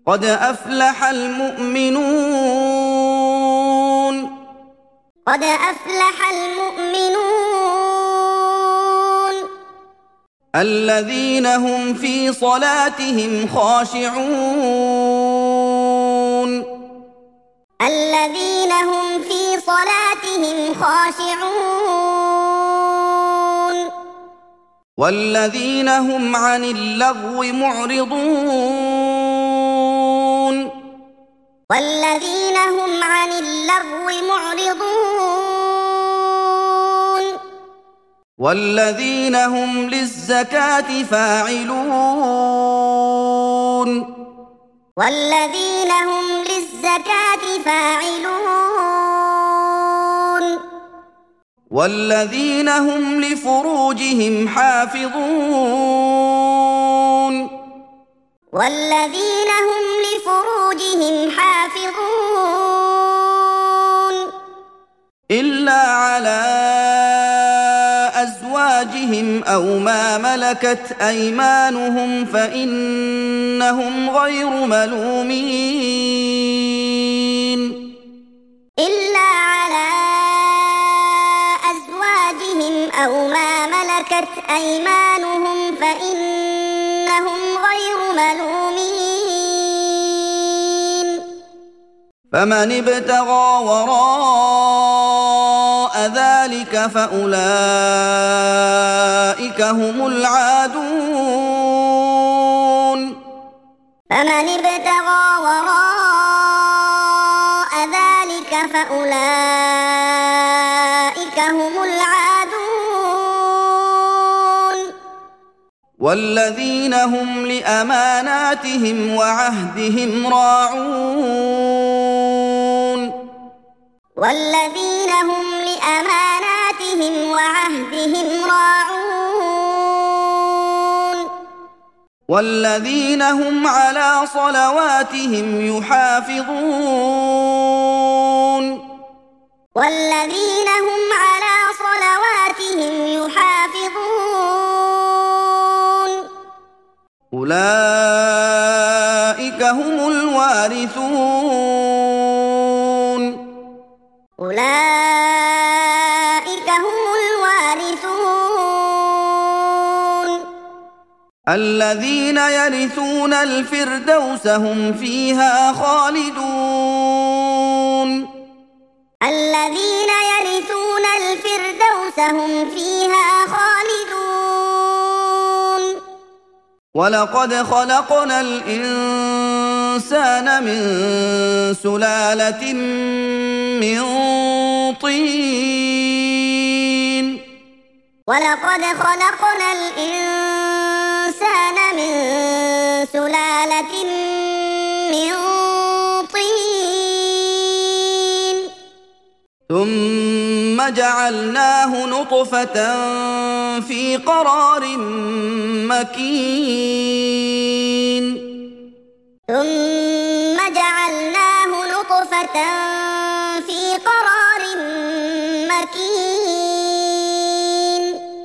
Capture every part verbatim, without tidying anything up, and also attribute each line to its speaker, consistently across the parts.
Speaker 1: قد أفلح المؤمنون
Speaker 2: قد أفلح المؤمنون
Speaker 1: الذين هم في صلاتهم خاشعون
Speaker 2: الذين هم في صلاتهم خاشعون
Speaker 1: والذين هم عن اللغو معرضون
Speaker 2: والذين هم عن اللغو معرضون
Speaker 1: والذين هم للزكاة فاعلون
Speaker 2: والذين هم للزكاة فاعلون
Speaker 1: والذين هم لفروجهم حافظون
Speaker 2: والذين هم لفروجهم حافظون
Speaker 1: إلا على أزواجهم أو ما ملكت أيمانهم فإنهم غير ملومين
Speaker 2: إلا على أزواجهم أو ما ملكت أيمانهم فإنهم غير ملومين
Speaker 1: فمن ابتغى وراء ذلك فأولئك هم العادون
Speaker 2: فمن ابتغى وراء ذلك فأولئك هم العادون
Speaker 1: والذين هم لأماناتهم وعهدهم راعون
Speaker 2: والذين هم لأماناتهم وعهدهم راعون
Speaker 1: والذين هم على صلواتهم يحافظون
Speaker 2: والذين هم على صلواتهم يحافظون
Speaker 1: أولئك هم الوارثون
Speaker 2: أولئك هم الوارثون
Speaker 1: الذين يرثون الفردوس هم فيها خالدون
Speaker 2: الذين يرثون الفردوس هم فيها خالدون
Speaker 1: ولقد خلقنا الإنسان من سلالة من طين
Speaker 2: ولقد خلقنا الإنسان من سلالة من طين
Speaker 1: ثم جعلناه نطفة في قرار مكين
Speaker 2: ثم جعلناه نطفة في قرار مكين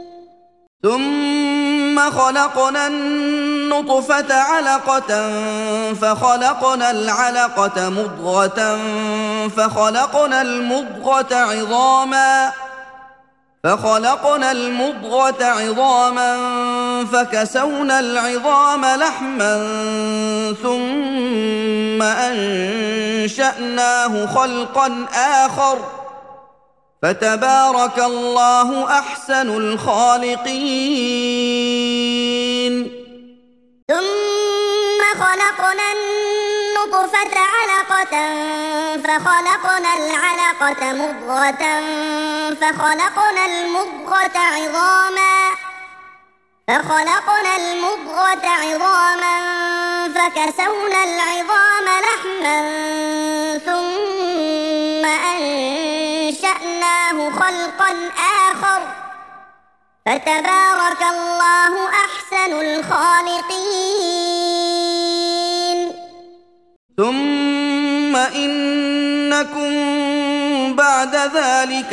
Speaker 1: ثم خلقنا النطفة علقة فخلقنا العلقة مضغة فخلقنا المضغة عظاما فخلقنا المضغة عظاما فكسونا العظام لحما ثم أنشأناه خلقا آخر فتبارك الله أحسن الخالقين
Speaker 2: ثم خلقنا النطفة علقة فخلقنا العلقة مضغة فخلقنا المضغة عظاما فخلقنا المضغة عظاما فكسونا العظام لحما ثم أنشأناه خلقا آخر فتبارك الله أحسن الخالقين
Speaker 1: ثم إنكم بعد ذلك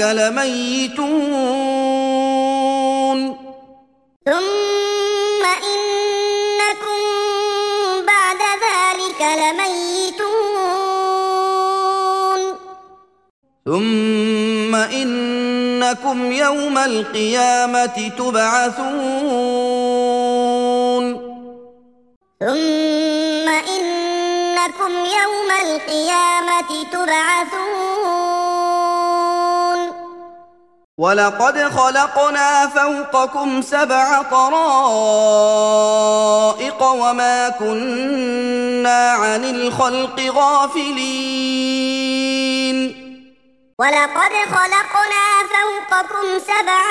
Speaker 1: لميتون
Speaker 2: ثم إنكم بعد ذلك لميتون لميتون
Speaker 1: ثم إنكم يوم القيامة تبعثون
Speaker 2: ثم إنكم يوم القيامة تبعثون
Speaker 1: ولقد خلقنا فوقكم سبع طرائق وما كنا عن الخلق غافلين
Speaker 2: ولقد خلقنا فوقكم سبع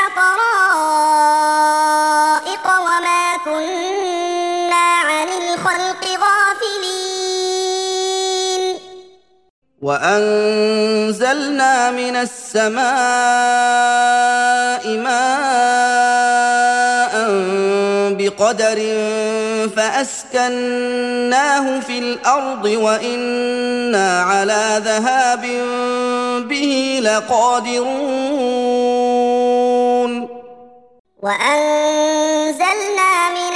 Speaker 2: طرائق وما كنا عن الخلق غافلين
Speaker 1: وأنزلنا من السماء ماء بقدر فأسكناه في الأرض وإنا على ذهاب به لقادرون
Speaker 2: وأنزلنا من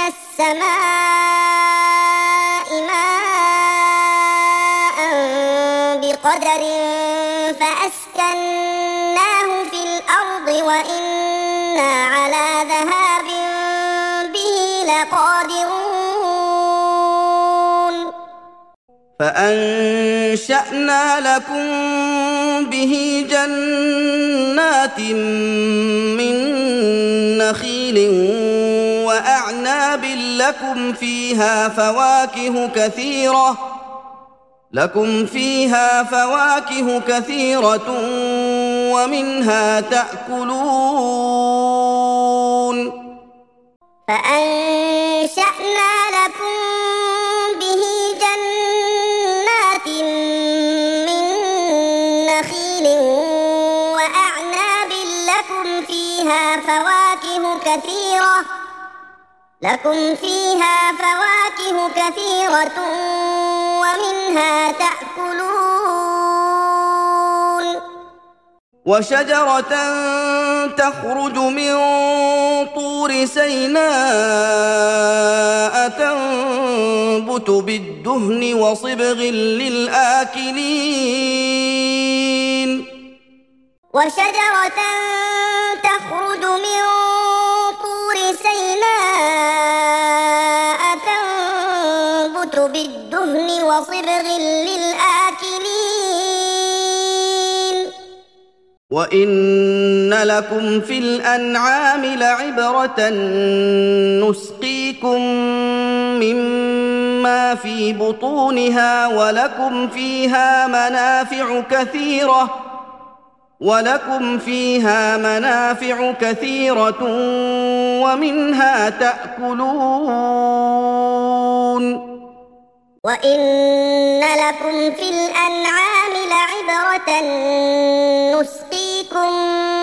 Speaker 2: السماء ماء بقدر فأسكناه في الأرض وإنا على ذهاب به لقادرون
Speaker 1: فأنشأنا لكم به جنات من نخيل وأعناب لكم فيها فواكه كثيرة لكم فيها فواكه كثيرة ومنها تأكلون
Speaker 2: فأنشأنا لكم به جنات من نخيل وأعناب لكم فيها فواكه كثيرة لكم فيها فواكه كثيرة ومنها تأكلون
Speaker 1: وشجرة تخرج من طور سيناء تنبت بالدهن وصبغ للآكلين
Speaker 2: وشجرة تخرج من طور سيناء تنبت بالدهن وصبغ للآكلين
Speaker 1: وإن لكم في الأنعام لعبرة نسقيكم مما في بطونها ولكم فيها منافع كثيرة ولكم فيها منافع كثيرة ومنها تأكلون
Speaker 2: وإن لكم في الأنعام لعبرة نسقيكم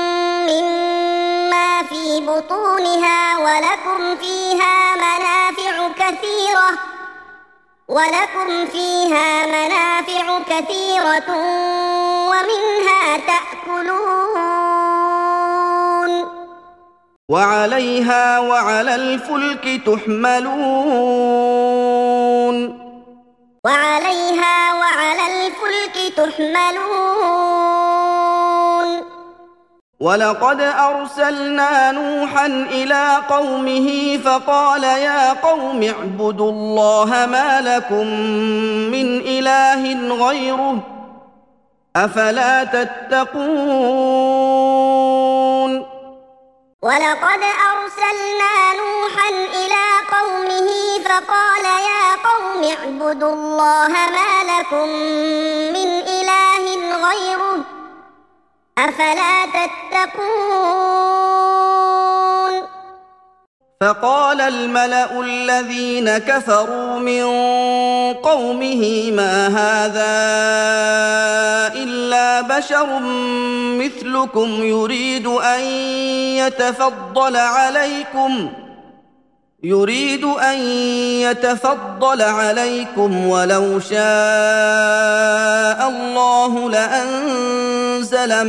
Speaker 2: مما في بطونها ولكم فيها منافع كثيرة ولكم فيها منافع كثيرة ومنها تأكلون
Speaker 1: وعليها وعلى الفلك تحملون
Speaker 2: وعليها وعلى الفلك تحملون
Speaker 1: ولقد أرسلنا نوحا إلى قومه فقال يا قوم اعبدوا الله ما لكم من إله غيره أفلا تتقون
Speaker 2: ولقد أرسلنا نوحا إلى قومه فقال يا قوم اعبدوا الله ما لكم من إله غيره أفلا تتقون
Speaker 1: فقال الملأ الذين كفروا من قومه ما هذا إلا بشر مثلكم يريد أن يتفضل عليكم يريد أن يتفضل عليكم ولو شاء الله لأنزل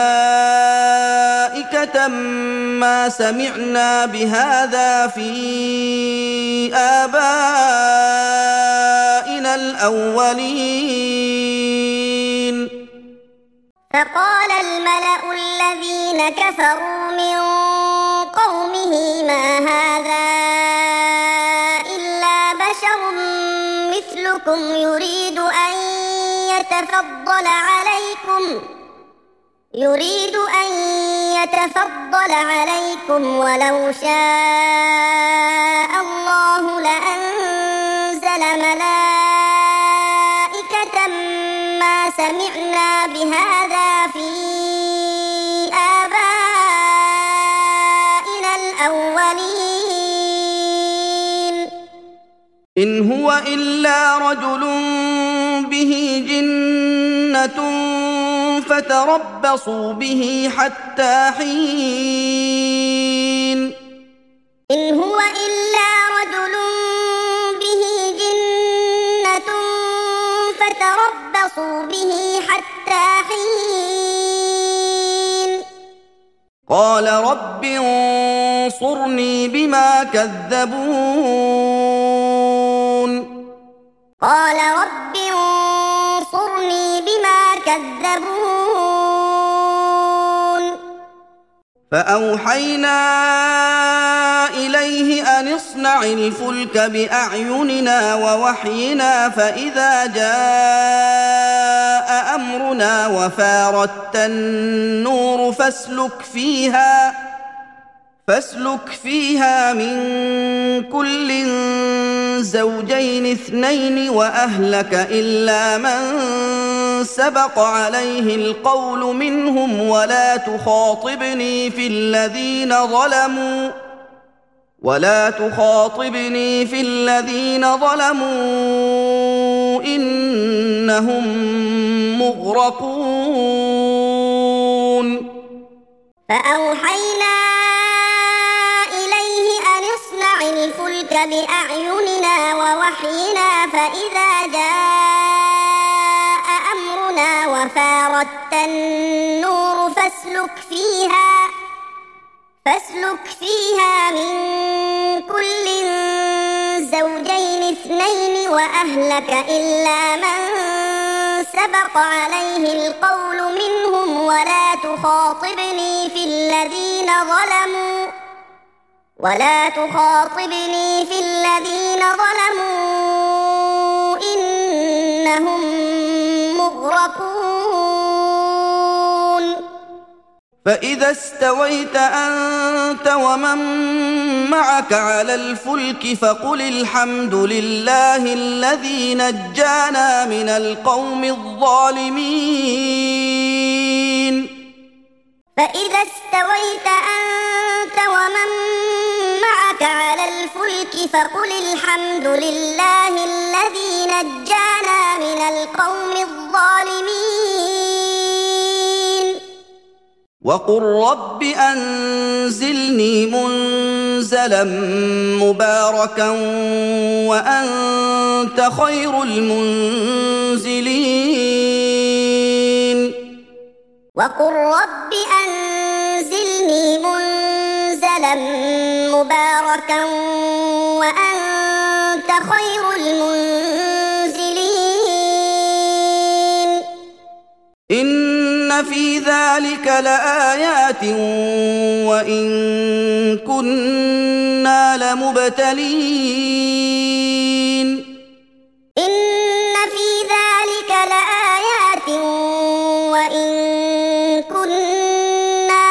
Speaker 1: ملائكة ما سمعنا بهذا في آبائنا الأولين.
Speaker 2: فقال الملأ الذين كفروا من قومه ما هذا إلا بشر مثلكم يريد أن يتفضل عليكم يريد أن يتفضل عليكم ولو شاء الله لأنزل ملائكة ما سمعنا بهذا في آبائنا الأولين.
Speaker 1: إن هو إلا رجل به جنة فتربصوا به حتى حين.
Speaker 2: إن هو إلا رجل به جنة فتربصوا به حتى حين.
Speaker 1: قال رب انصرني بما كذبون.
Speaker 2: قال رب انصرني بما كذبون.
Speaker 1: فأوحينا إليه أن اصنع الفلك بأعيننا ووحينا فإذا جاء أمرنا وفاردت النور فاسلك فيها فاسلك فيها من كل زوجين اثنين وأهلك إلا من سبق عليه القول منهم ولا تخاطبني في الذين ظلموا ولا تخاطبني في الذين ظلموا إنهم مغرقون.
Speaker 2: فأوحينا إليه أن اصنع الفلك بأعيننا ووحينا فإذا جاء أمرنا وفاردت النور فاسلك فيها فاسلك فيها من كل زوجين اثنين وأهلك إلا من سبق عليه القول منهم ولا تخاطبني في الذين ظلموا ولا تخاطبني في الذين ظلموا إنهم مغرقون.
Speaker 1: فإذا استويت أنت ومن معك على الفلك فقل الحمد لله الذي نجانا من القوم الظالمين.
Speaker 2: فإذا استويت أنت ومن معك على الفلك فقل الحمد لله الذي نجانا من القوم الظالمين.
Speaker 1: وقل رب أنزلني منزلا مباركا وأنت خير المنزلين.
Speaker 2: وقل رب أنزلني منزلا مباركا وأنت خير المنزلين.
Speaker 1: إن في ذلك لآيات وإن كنا لمبتلين.
Speaker 2: إن في ذلك لآيات وإن كنا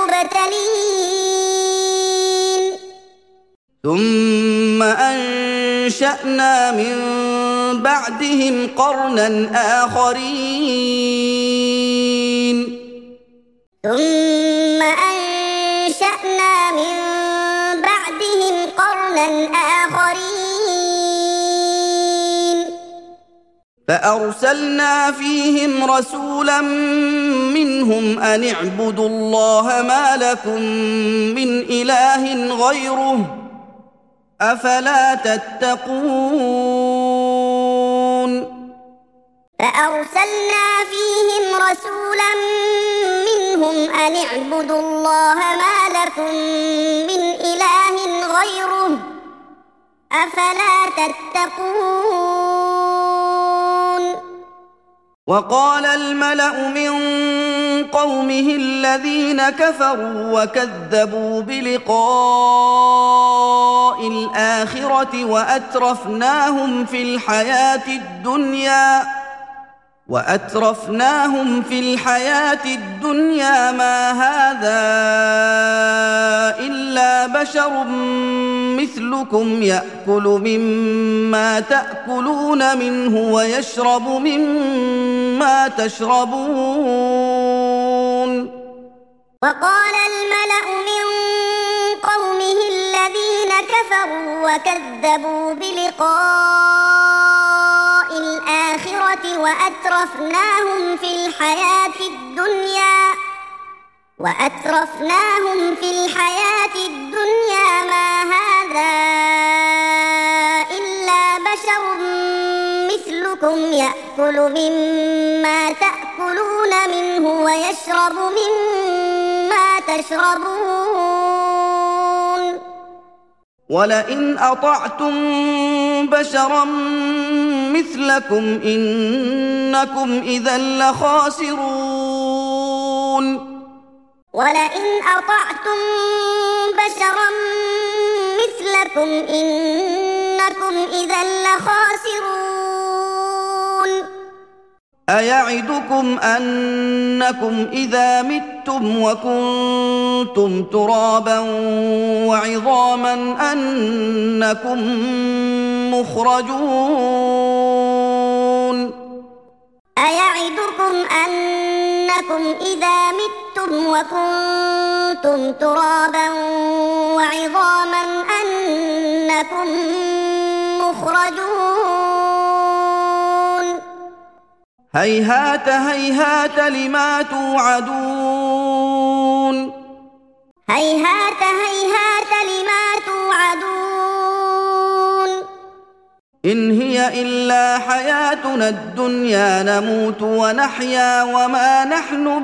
Speaker 2: لمبتلين.
Speaker 1: ثم أنشأنا من بعدهم قرنا آخرين.
Speaker 2: ثم أنشأنا من بعدهم قرنا آخرين.
Speaker 1: فأرسلنا فيهم رسولا منهم أن اعبدوا الله ما لكم من إله غيره أفلا تتقون.
Speaker 2: فأرسلنا فيهم رسولا منهم أن اعبدوا الله ما لكم من إله غيره أفلا تتقون.
Speaker 1: وقال الملأ من قومه الذين كفروا وكذبوا بلقاء الآخرة وأترفناهم في الحياة الدنيا وأترفناهم في الحياة الدنيا ما هذا إلا بشر مثلكم يأكل مما تأكلون منه ويشرب مما تشربون.
Speaker 2: وقال الملأ من قومه الذين كفروا وكذبوا بلقاء الآخرة وأترفناهم في الحياة الدنيا وأترفناهم في الحياة الدنيا ما هذا إلا بشر مثلكم يأكل مما تأكلون منه ويشرب مما تشربون.
Speaker 1: ولئن أطعتم بشرا مثلكم إنكم إذا لخاسرون.
Speaker 2: ولئن أطعتم بشرا مثلكم إنكم إذا لخاسرون.
Speaker 1: أيعدكم أنكم إذا متم وكنتم ترابا وعظاما أنكم مخرجون.
Speaker 2: أيعدكم أنكم إذا متم وكنتم ترابا وعظاما أنكم مخرجون.
Speaker 1: هيهات هيهات لما توعدون.
Speaker 2: هيهات هيهات لما توعدون.
Speaker 1: إن هي إلا حياتنا الدنيا نموت ونحيا وما نحن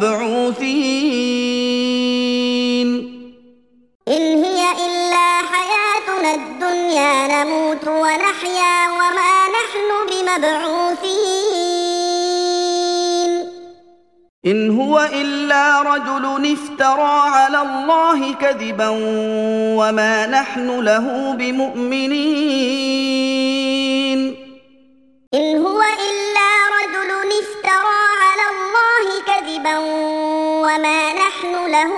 Speaker 1: بمبعوثين.
Speaker 2: إن هي إلا حياتنا الدنيا نموت ونحيا وما نحن بمبعوثين.
Speaker 1: إن هو إلا رجل افترى على الله كذبا وما نحن له بمؤمنين.
Speaker 2: إن هو إلا رجل افترى على الله كذبا وما نحن له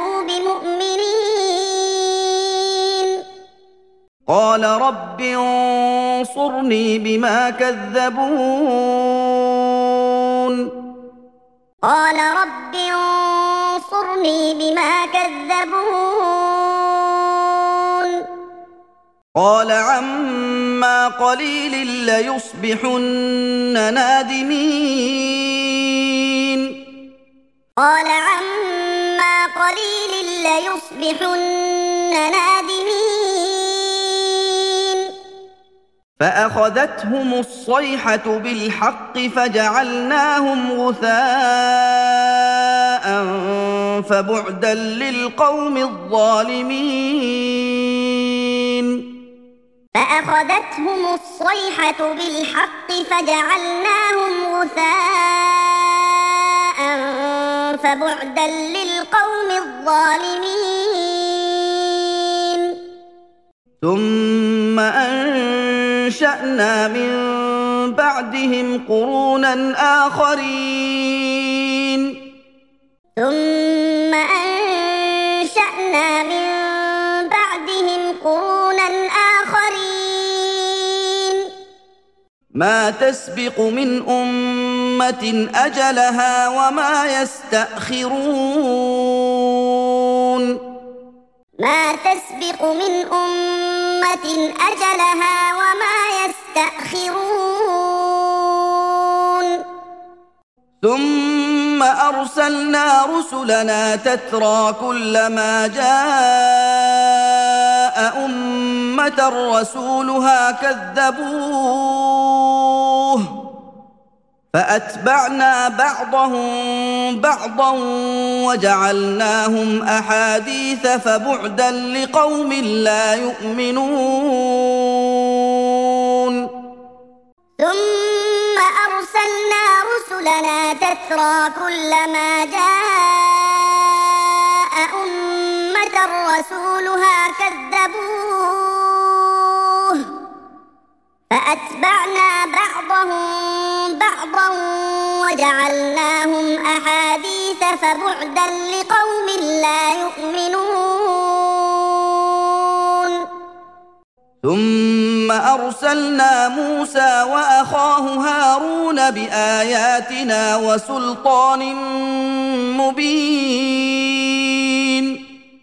Speaker 2: بمؤمنين.
Speaker 1: قال رب انصرني بما كذبون.
Speaker 2: قال رب انصرني بما كذبون.
Speaker 1: قال عما قليل ليصبحن نادمين.
Speaker 2: قال عما قليل ليصبحن نادمين.
Speaker 1: فأخذتهم الصيحة بالحق فجعلناهم غثاء فبعدا للقوم الظالمين.
Speaker 2: فأخذتهم الصيحة بالحق فجعلناهم غثاء فبعدا للقوم الظالمين.
Speaker 1: ثم أنشأنا من بعدهم قرونا آخرين.
Speaker 2: ثم أنشأنا من بعدهم قرونا آخرين.
Speaker 1: ما تسبق من أمة أجلها وما يستأخرون.
Speaker 2: ما تسبق من أمة أجلها وما يستأخرون.
Speaker 1: ثم أرسلنا رسلنا تترى كلما جاء أمة رسولها كذبوه فأتبعنا بعضهم بعضا وجعلناهم أحاديث فبعدا لقوم لا يؤمنون.
Speaker 2: ثم أرسلنا رسلنا رسلنا تترى كلما جاء أمة رسولها كذبوه فأتبعنا بعضهم بعضا وجعلناهم أحاديث فبعدا لقوم لا يؤمنون
Speaker 1: ثم أرسلنا موسى وأخاه هارون بآياتنا وسلطان مبين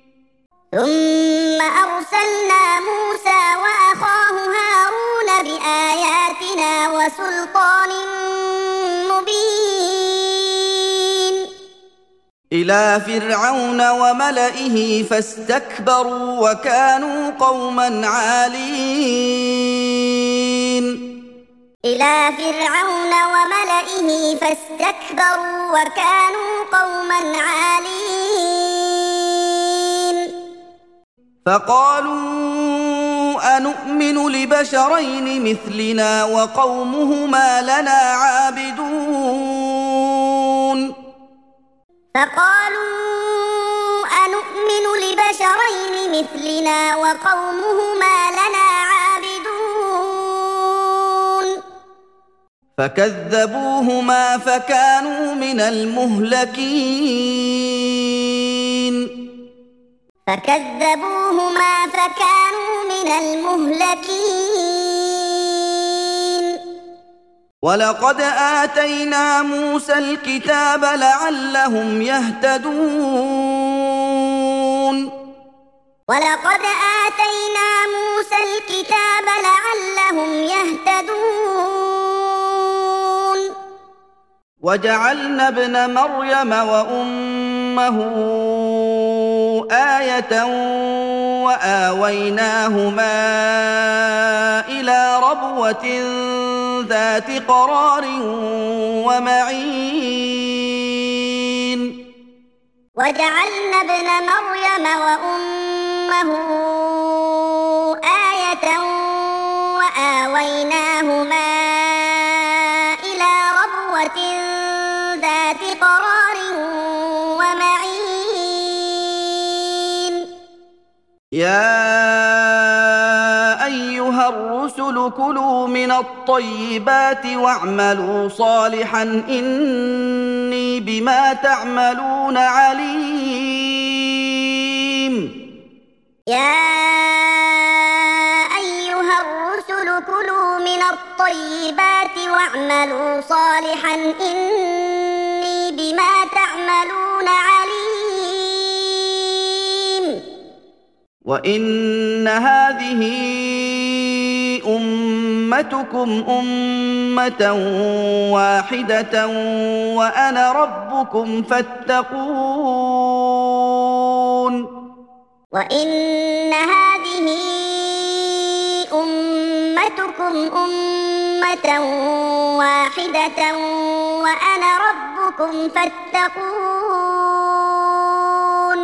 Speaker 2: ثم أرسلنا موسى وأخاه هارون بآياتنا وسلطان مبين
Speaker 1: إلى فرعون وملئه فاستكبروا وكانوا قوما عالين
Speaker 2: إلى فرعون وملئه فاستكبروا وكانوا قوما عالين
Speaker 1: فقالوا أنؤمن لبشرين مثلنا وقومهما لنا عابدون
Speaker 2: فقالوا أنؤمن لبشرين مثلنا وقومهما لنا عابدون
Speaker 1: فكذبوهما فكانوا من المهلكين
Speaker 2: فكذبوهما فكانوا من المهلكين
Speaker 1: ولقد آتينا موسى الكتاب لعلهم يهتدون
Speaker 2: ولقد آتينا موسى الكتاب لعلهم يهتدون
Speaker 1: وجعلنا ابن مريم وأمه آية وآويناهما إلى ربوة ذات قرار ومعين
Speaker 2: وجعلنا ابن مريم وأمه آية وآويناهما إلى ربوة ذات قرار ومعين
Speaker 1: يا أيها الرسل كلوا من الطيبات واعملوا صالحا إني بما تعملون عليم
Speaker 2: يا أيها الرسل كلوا من الطيبات واعملوا صالحا إني بما تعملون عليم
Speaker 1: وإن هذه أمتكم أمة واحدة وأنا ربكم فاتقون
Speaker 2: وإن هذه أمتكم أمة واحدة وأنا ربكم فاتقون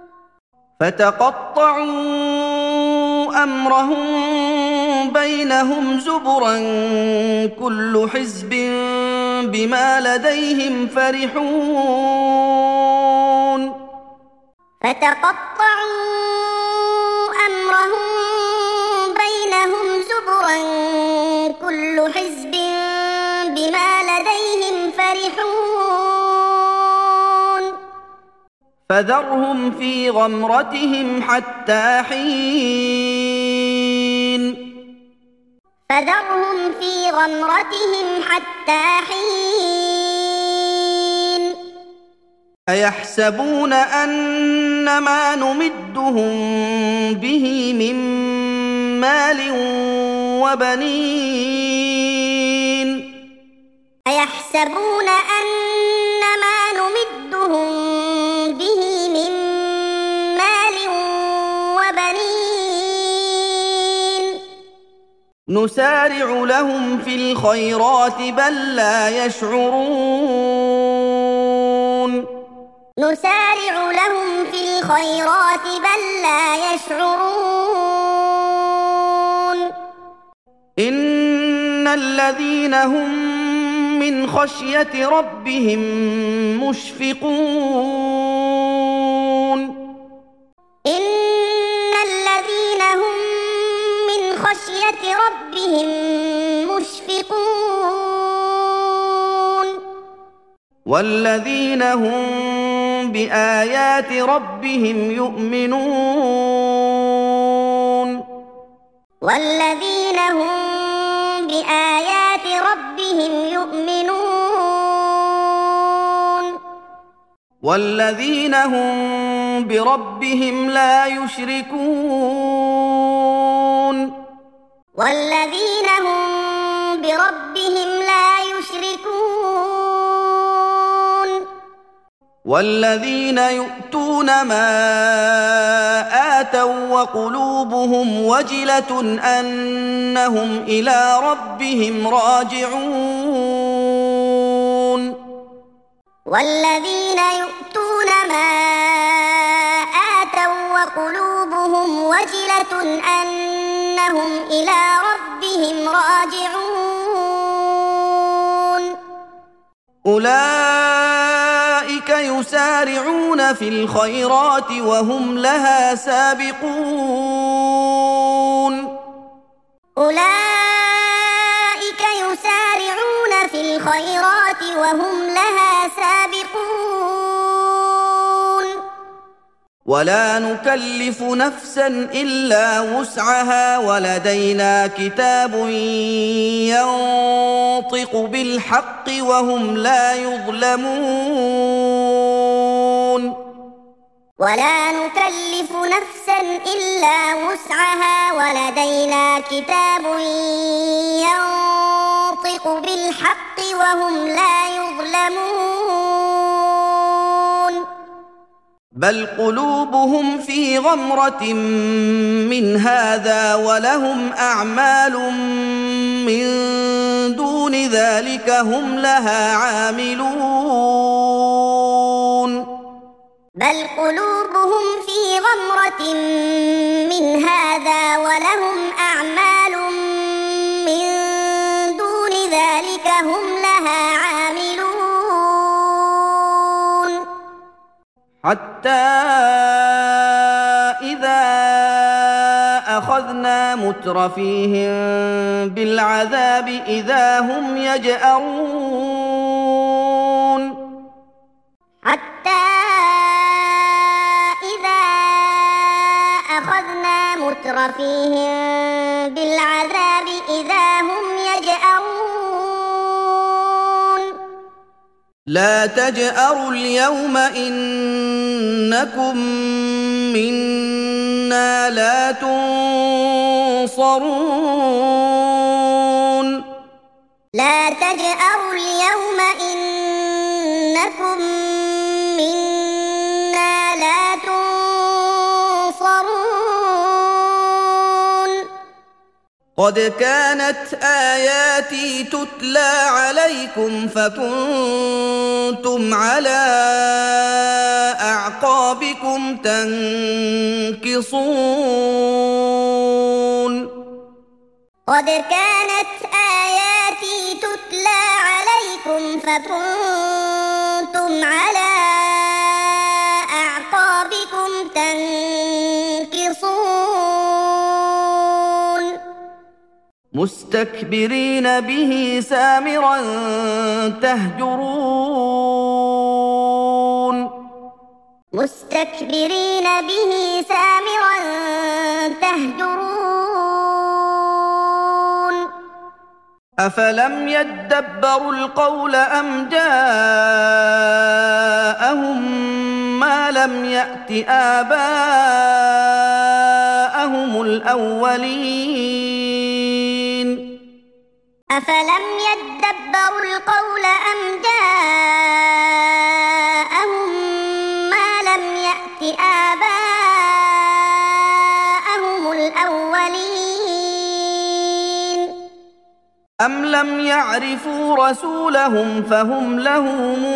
Speaker 1: فتقطعوا أمرهم بينهم زبرا كل حزب بما لديهم فرحون
Speaker 2: فتقطعوا أمرهم بينهم زبرا كل حزب بما لديهم فرحون
Speaker 1: فذرهم في غمرتهم حتى حين
Speaker 2: فذرهم في غمرتهم حتى حين
Speaker 1: أيحسبون أن ما نمدهم به من مال وبنين
Speaker 2: أيحسبون أن ما نمدهم به من مال وبنين
Speaker 1: نسارع لهم في الخيرات بل لا يشعرون
Speaker 2: نسارع لهم في الخيرات بل لا يشعرون
Speaker 1: إن الذين هم من خشية ربهم مشفقون
Speaker 2: إن الذين هم من خشية ربهم مشفقون
Speaker 1: والذين هم بآيات ربهم يؤمنون
Speaker 2: والذين هم بآيات ربهم يؤمنون
Speaker 1: والذين هم بربهم لا يشركون
Speaker 2: والذين هم بربهم لا يشركون
Speaker 1: والذين يؤتون ما آتوا وقلوبهم وجلة أنهم إلى ربهم راجعون
Speaker 2: والذين يؤتون ما آتوا وقلوبهم وجلة أنهم إلى ربهم راجعون
Speaker 1: أولئك يسارعون في الخيرات وهم لها سابقون
Speaker 2: أولئك يسارعون في الخيرات وهم لها سابقون
Speaker 1: ولا نكلف نفسا إلا وسعها ولدينا كتاب ينطق بالحق وهم لا يظلمون
Speaker 2: ولا نكلف نفسا إلا وسعها ولدينا كتاب ينطق بالحق وهم لا يظلمون
Speaker 1: بل قلوبهم في غمرة من هذا ولهم أعمال من دون ذلك هم لها عاملون
Speaker 2: بل قلوبهم في غمرة من هذا ولهم أعمال من دون ذلك هم لها عاملون
Speaker 1: حتى إذا أخذنا مترفيهم بالعذاب إذا هم يجأرون
Speaker 2: حتى إذا أخذنا مترفيهم بالعذاب إذا هم يجأرون
Speaker 1: لا تجأروا اليوم إنكم منا لا تنصرون
Speaker 2: لا تجأروا اليوم إنكم منا لا تنصرون
Speaker 1: قد كانت آياتي تتلى عليكم فكنتم على أعقابكم تنكصون
Speaker 2: قد كانت آياتي تتلى عليكم فكنتم على أعقابكم تنكصون
Speaker 1: مستكبرين به سامرا تهجرون
Speaker 2: مستكبرين به سامرا تهجرون
Speaker 1: أفلم يدبروا القول أم جاءهم ما لم يأت آباءهم الأولين
Speaker 2: أفلم يدبروا القول أم جاءهم ما لم يأت آباءهم الأولين
Speaker 1: أم لم يعرفوا رسولهم فهم له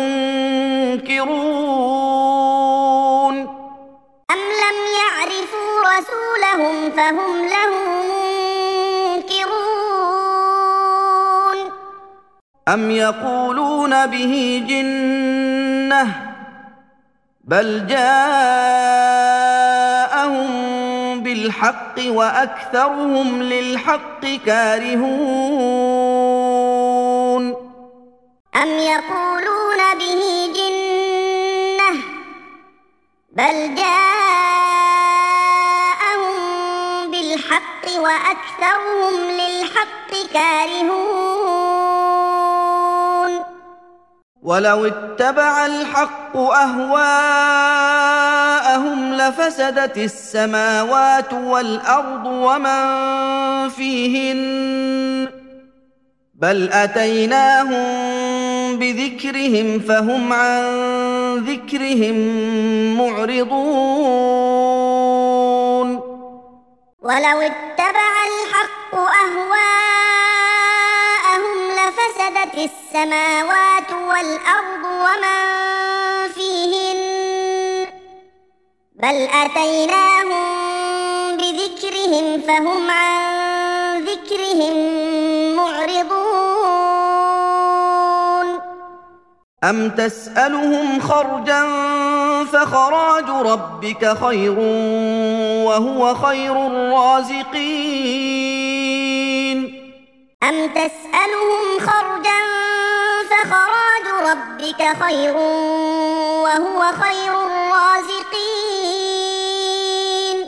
Speaker 1: منكرون
Speaker 2: أم لم يعرفوا رسولهم فهم له منكرون
Speaker 1: أم يقولون به جنة بل جاءهم بالحق وأكثرهم للحق كارهون
Speaker 2: أم يقولون به جنة بل جاءهم بالحق وأكثرهم للحق كارهون
Speaker 1: ولو اتبع الحق أهواءهم لفسدت السماوات والأرض ومن فيهن بل أتيناهم بذكرهم فهم عن ذكرهم معرضون
Speaker 2: ولو اتبع الحق أهواءهم لفسدت السماوات والأرض ومن فيهن بل أتيناهم بذكرهم فهم عن ذكرهم معرضون
Speaker 1: أم تسألهم خرجا فخراج ربك خير وهو خير الرازقين
Speaker 2: أم تسألهم خرجا فخراج ربك خير وهو خير الرازقين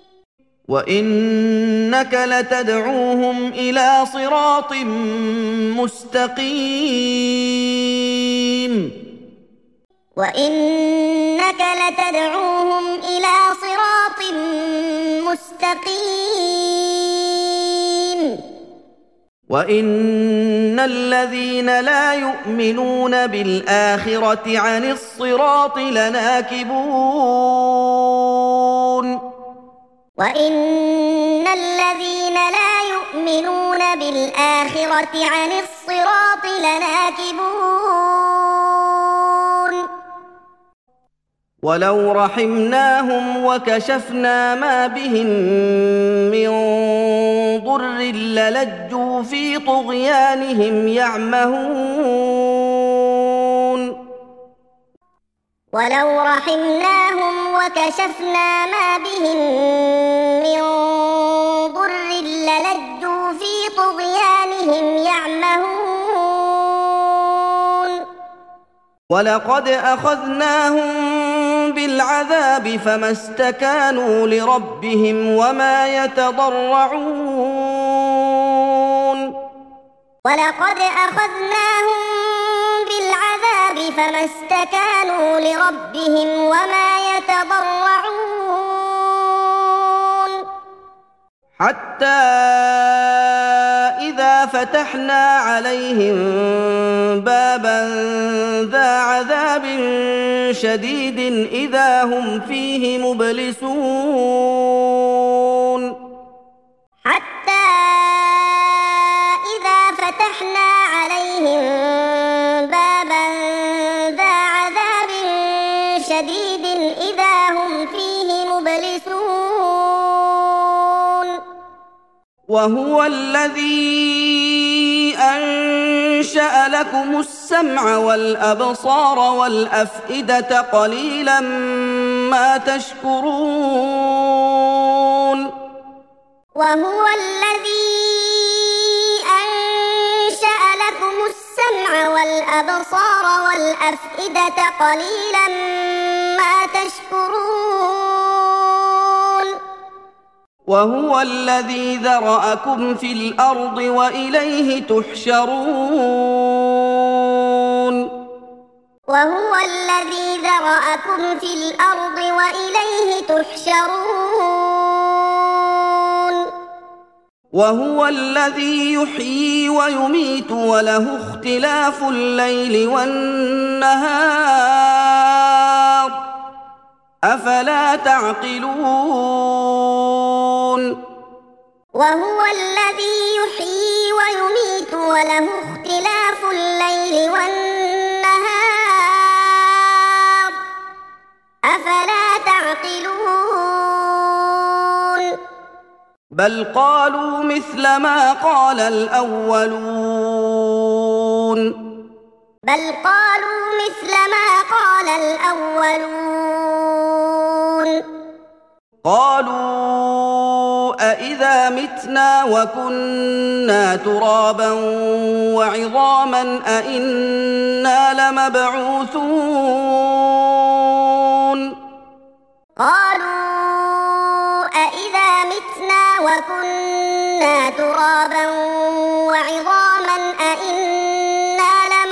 Speaker 1: وإنك لتدعوهم إلى صراط مستقيم
Speaker 2: وإنك لتدعوهم إلى صراط مستقيم
Speaker 1: وإن الذين لا يؤمنون بالآخرة عن الصراط لناكبون
Speaker 2: وإن الذين لا يؤمنون بالآخرة عن الصراط لناكبون
Speaker 1: ولو رحمناهم وكشفنا ما بهم من ضر للجوا في طغيانهم يعمهون
Speaker 2: ولو رحمناهم وكشفنا ما بهم من ضر للجوا في طغيانهم يعمهون
Speaker 1: ولقد أخذناهم بالعذاب فما استكانوا لربهم وما يتضرعون
Speaker 2: ولقد أخذناهم بالعذاب فما استكانوا لربهم وما يتضرعون
Speaker 1: حتى إذا فتحنا عليهم بابا ذا عذاب شديد إذا هم فيه مبلسون
Speaker 2: حتى إذا فتحنا عليهم بابا ذا عذاب شديد إذا هم فيه مبلسون
Speaker 1: وهو الذي أنشأ لكم السمع والأبصار والأفئدة قليلا ما تشكرون
Speaker 2: وهو الذي أنشأ لكم السمع والأبصار والأفئدة قليلا ما تشكرون
Speaker 1: وهو الذي ذرأكم في الأرض وإليه تحشرون
Speaker 2: وهو الذي ذرأكم في الأرض وإليه تحشرون
Speaker 1: وهو الذي يحيي ويميت وله اختلاف الليل والنهار أفلا تعقلون
Speaker 2: وهو الذي يحيي ويميت وله اختلاف الليل والنهار أفلا تعقلون
Speaker 1: بل قالوا مثل ما قال الأولون
Speaker 2: بل قالوا مثل ما قال الأولون
Speaker 1: قالوا أإذا متنا وكنا ترابا وعظاما أإنا لمبعوثون
Speaker 2: قالوا أإذا متنا وكنا ترابا وعظاما أإنا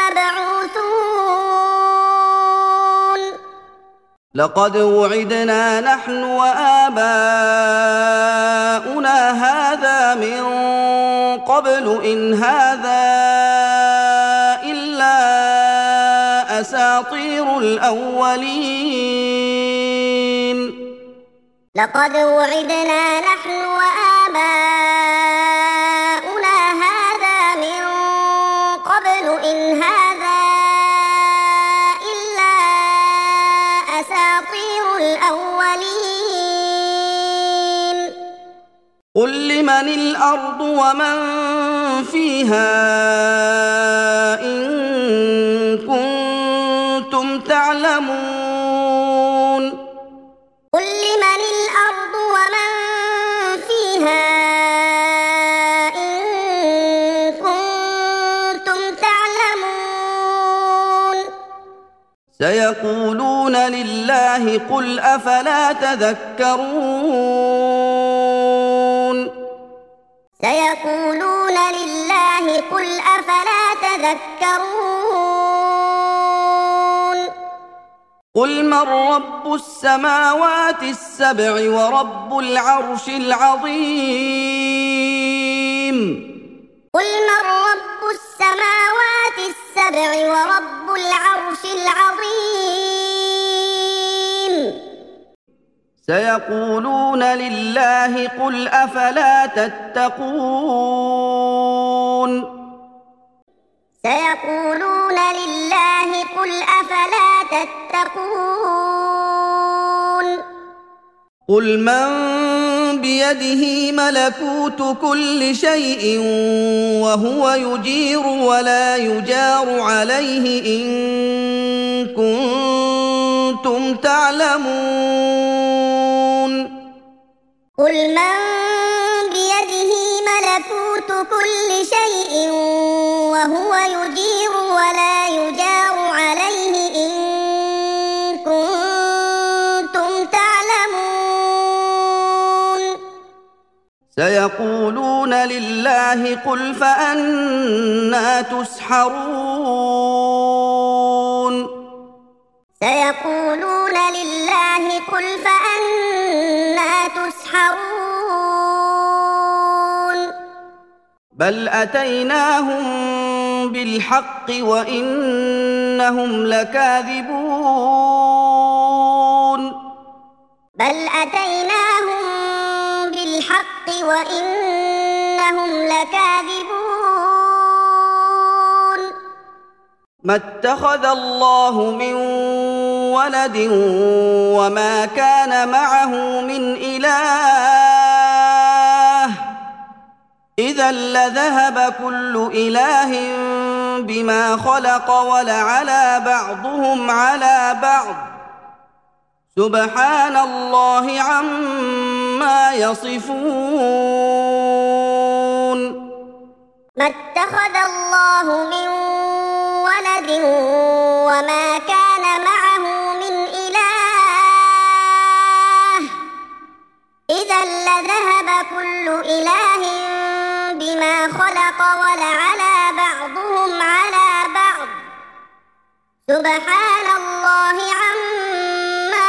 Speaker 2: لمبعوثون
Speaker 1: لقد وعدنا نحن وآباؤنا هذا من قبل إن هذا إلا أساطير الأولين
Speaker 2: لقد وعدنا نحن وآباؤنا هذا من قبل إن هذا إلا أساطير الأولين
Speaker 1: قل لمن الأرض ومن فيها إن كنتم تعلمون
Speaker 2: قل لمن الأرض ومن فيها إن كنتم تعلمون
Speaker 1: سيقولون لله قل أفلا تذكرون
Speaker 2: سيقولون لله قل أفلا تذكرون
Speaker 1: قل من رب السماوات السبع ورب العرش العظيم
Speaker 2: قل من رب السماوات السبع ورب العرش العظيم
Speaker 1: سيقولون لله قل أفلا تتقون
Speaker 2: سيقولون لله قل أفلا تتقون
Speaker 1: قل من بيده ملكوت كل شيء وهو يجير ولا يجار عليه إن كنتم تعلمون
Speaker 2: قل من بيده ملكوت كل شيء وهو يجير ولا يجار عليه إن كنتم تعلمون
Speaker 1: سيقولون لله قل فأنى تسحرون
Speaker 2: سيقولون لله قل فأنى تسحرون
Speaker 1: بل أتيناهم بالحق وإنهم لكاذبون
Speaker 2: بل أتيناهم بالحق وإنهم لكاذبون
Speaker 1: ما اتخذ الله من ولد وما كان معه من إله إذا لذهب كل إله بما خلق ولعلى بعضهم على بعض سبحان الله عما يصفون
Speaker 2: ما اتخذ الله من ولد وما كان معه من إله إذا لذهب كل إله بما خلق ولعلى بعضهم على بعض سبحان الله عما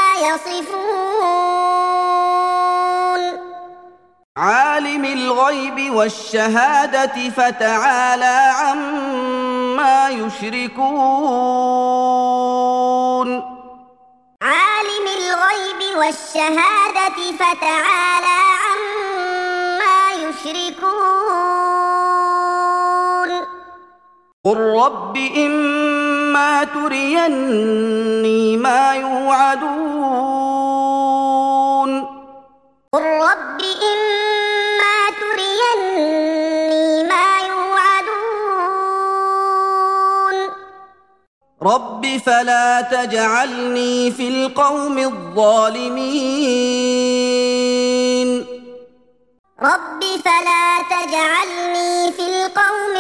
Speaker 2: يصفون
Speaker 1: عالم الغيب والشهادة فتعالى عما يشركون
Speaker 2: عالم الغيب والشهادة فتعالى عما يشركون
Speaker 1: قل رب إما تريني ما يوعدون
Speaker 2: قل رب إما تريني ما يوعدون
Speaker 1: رب فلا تجعلني في القوم الظالمين
Speaker 2: رب فلا تجعلني في القوم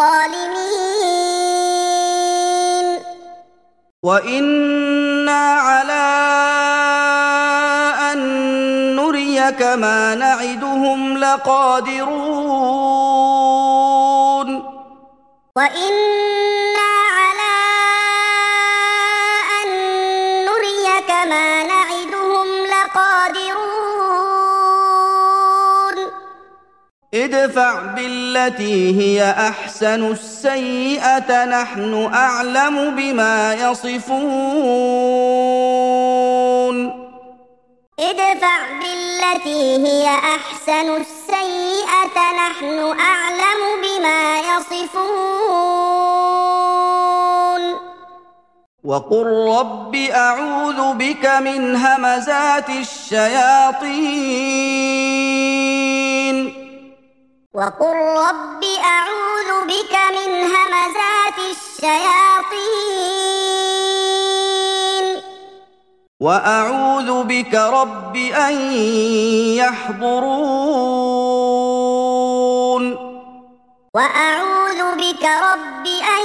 Speaker 2: الظالمين
Speaker 1: وإنا على أن نريك ما نعدهم لقادرون
Speaker 2: وإنا على أن نريك ما نعدهم لقادرون
Speaker 1: ادفع بالتي هي أحسن السيئة نحن أعلم بما يصفون
Speaker 2: ادفع بالتي هي أحسن السيئة نحن أعلم بما يصفون
Speaker 1: وقل رب أعوذ بك من همزات الشياطين
Speaker 2: وقل رب أعوذ بك من همزات الشياطين
Speaker 1: وأعوذ بك رب أن يحضرون
Speaker 2: وأعوذ بك رب أن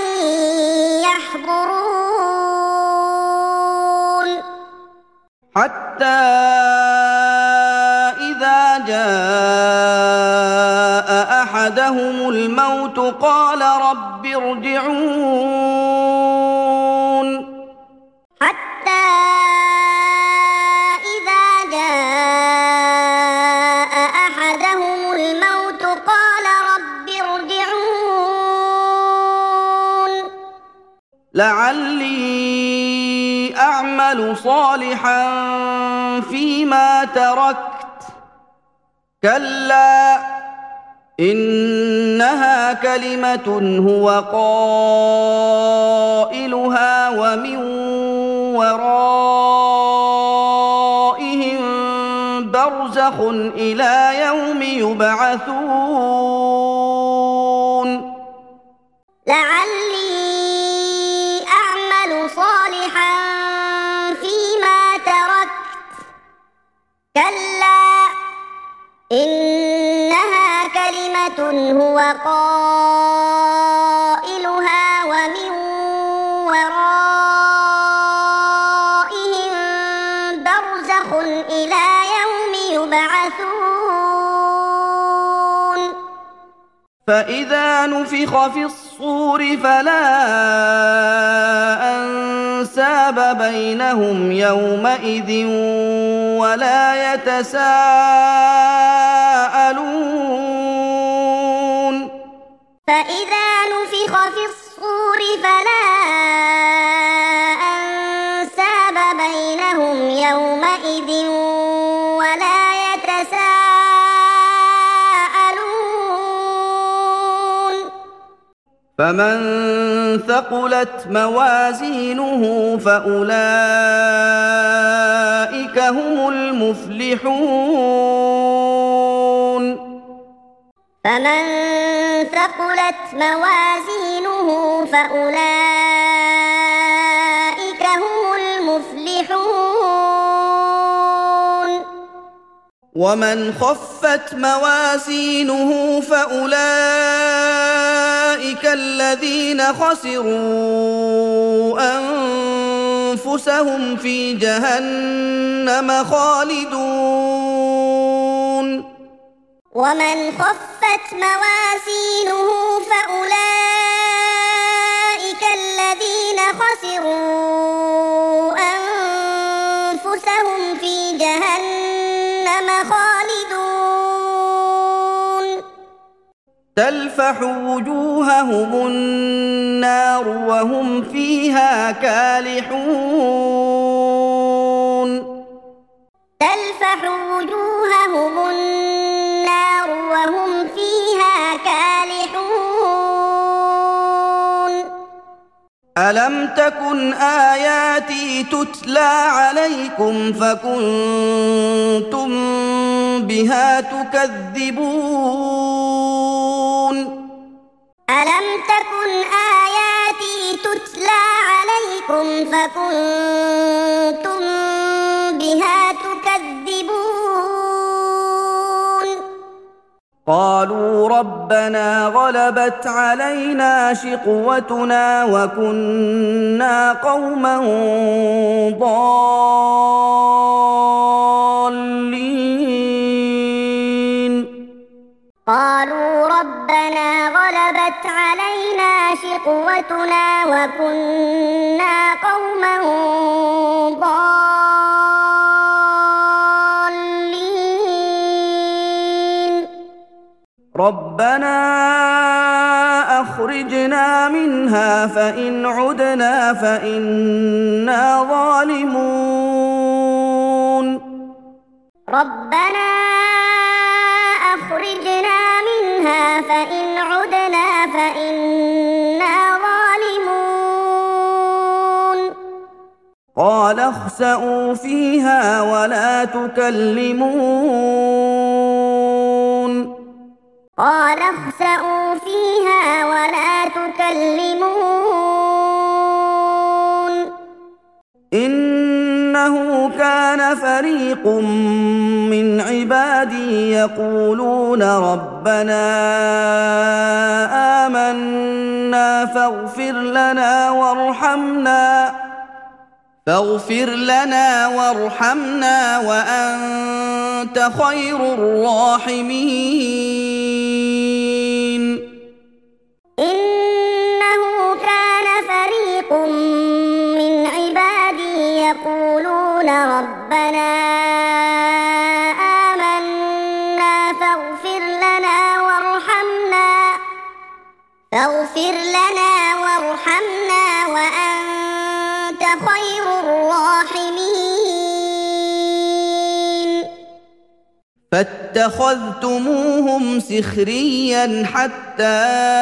Speaker 2: يحضرون
Speaker 1: حتى إذا جاء أحدهم الموت قال رب ارجعون
Speaker 2: حتى إذا جاء أحدهم الموت قال رب ارجعون
Speaker 1: لعلي أعمل صالحا فيما تركت كلا إنها كلمة هو قائلها ومن ورائهم برزخ إلى يوم يبعثون
Speaker 2: لعلي أعمل صالحا فيما تركت كلا إنها كلمة هو قائلها ومن ورائهم برزخ إلى يوم يبعثون
Speaker 1: فإذا نفخ في الصور فلا أنساب بينهم يومئذ ولا يتساءلون
Speaker 2: فإذا نفخ في الصور فلا أنساب بينهم يومئذ ولا يتساءلون
Speaker 1: فمن ثقلت موازينه فأولئك هم المفلحون
Speaker 2: فمن ثقلت موازينه فأولئك هم المفلحون
Speaker 1: ومن خفت موازينه فأولئك الذين خسروا أنفسهم في جهنم خالدون
Speaker 2: ومن خفت موازينه فأولئك الذين خسروا أنفسهم في جهنم خالدون
Speaker 1: تلفح وجوههم النار وهم فيها كالحون
Speaker 2: تلفح وجوههم النار وهم فيها كالحون
Speaker 1: ألم تكن آياتي تتلى عليكم فكنتم بها تكذبون
Speaker 2: ألم تكن آياتي تتلى عليكم لكم فكنتم بها تكذبون
Speaker 1: قالوا ربنا غلبت علينا شقوتنا وكنا قوما ضالين
Speaker 2: قالوا ربنا غلبت علينا شقوتنا وكنا قوما ضالين
Speaker 1: ربنا أخرجنا منها فإن عدنا فإنا ظالمون
Speaker 2: ربنا أخرجنا منها فإن عدنا فإنا ظالمون
Speaker 1: قال اخسئوا فيها ولا تكلمون
Speaker 2: قال اخسئوا فيها ولا تكلمون
Speaker 1: إنه كان فريق من عبادي يقولون ربنا آمنا فاغفر لنا وارحمنا فاغفر لنا وارحمنا وأنت خير الراحمين
Speaker 2: إنه كان فريق من عبادي يقولون ربنا آمنا فاغفر لنا وارحمنا فاغفر لنا وارحمنا وأنت خير الراحمين
Speaker 1: فاتخذتموهم سخريا حتى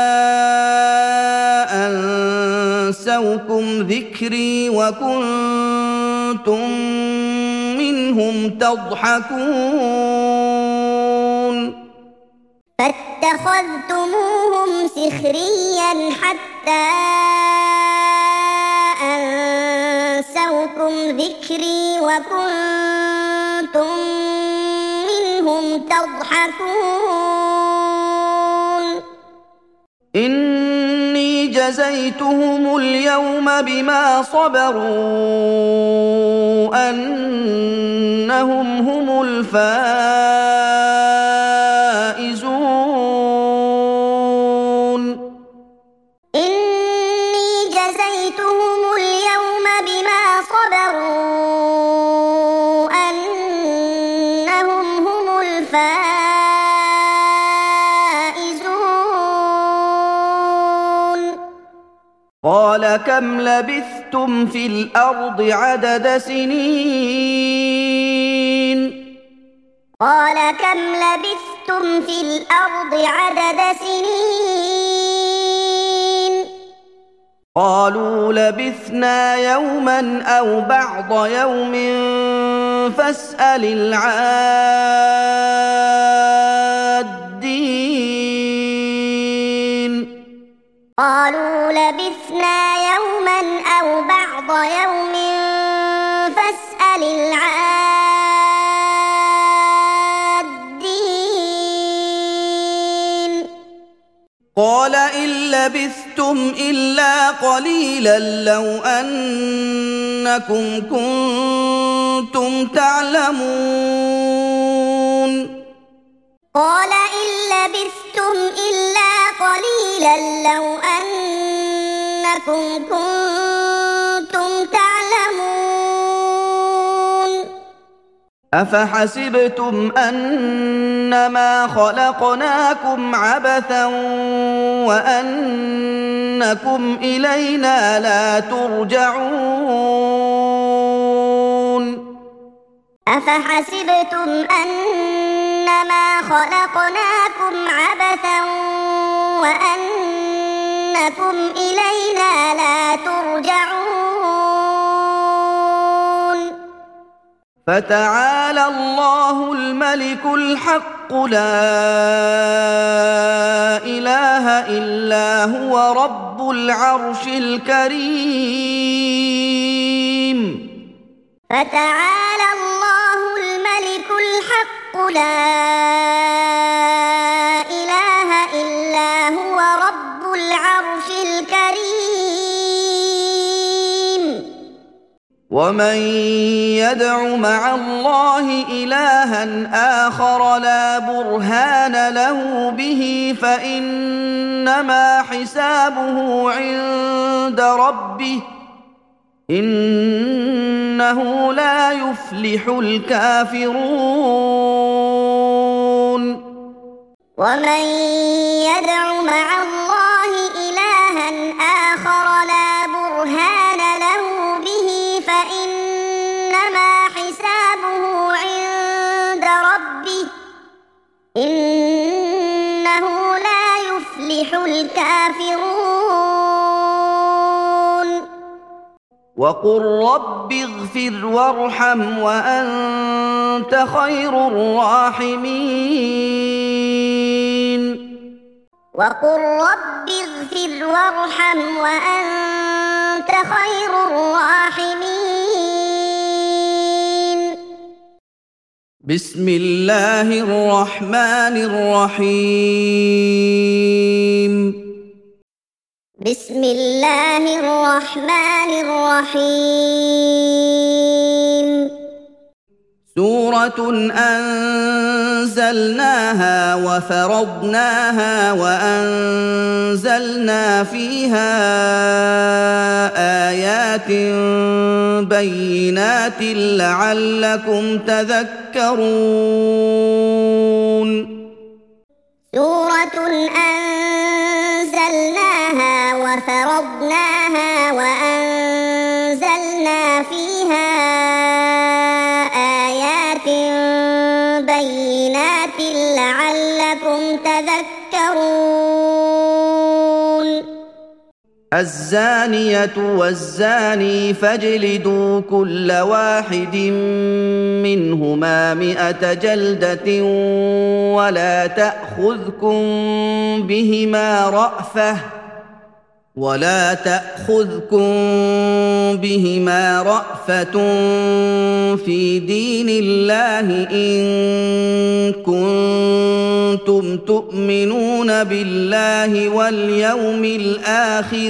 Speaker 1: أنسوكم ذكري وكنتم منهم تضحكون
Speaker 2: فاتخذتموهم سخريا حتى أنسوكم ذكري وكنتم منهم تضحكون
Speaker 1: إني جزيتهم اليوم بما صبروا أنهم هم الفائزون
Speaker 2: إني جزيتهم اليوم بما صبروا أنهم هم الفائزون
Speaker 1: قال كم لبثتم في الأرض عدد سنين
Speaker 2: قال كم لبثتم في الأرض عدد سنين
Speaker 1: قالوا لبثنا يوما أو بعض يوم فاسأل العادين
Speaker 2: قالوا لبثنا يوما أو بعض يوم فاسأل العادين
Speaker 1: قال إن لبثتم إلا قليلا لو أنكم كنتم تعلمون
Speaker 2: قال إن لبثتم إلا قليلا لو أنكم كنتم تعلمون
Speaker 1: أفحسبتم أنما خلقناكم عبثا وأنكم إلينا لا ترجعون
Speaker 2: أفحسبتم أنما خلقناكم عبثا وأنكم إلينا لا ترجعون
Speaker 1: فتعالى الله الملك الحق لا إله إلا هو رب العرش الكريم
Speaker 2: فتعالى الله الملك الحق لا إله إلا هو رب العرش الكريم.
Speaker 1: ومن يدع مع الله إلها آخر لا برهان له به فإنما حسابه عند ربه إنه لا يفلح الكافرون.
Speaker 2: ومن يدع مع الله إلها آخر لا برهان له به فإنما حسابه عند ربه إنه لا يفلح الكافرون.
Speaker 1: وقل رب اغفر وارحم وأنت خير الراحمين.
Speaker 2: وقل رب اغفر وارحم وأنت خير الراحمين.
Speaker 1: بسم الله الرحمن الرحيم.
Speaker 2: بسم الله الرحمن الرحيم.
Speaker 1: سورة أنزلناها وفرضناها وأنزلنا فيها آيات بينات لعلكم تذكرون.
Speaker 2: سورة أنزلناها وفرضناها وأنزلنا فيها آيات بينات لعلكم تذكرون.
Speaker 1: الزانية والزاني فاجلدوا كل واحد منهما مئة جلدة ولا تأخذكم بهما رأفة ولا تأخذكم بهما رأفة في دين الله إن كنتم تؤمنون بالله واليوم الآخر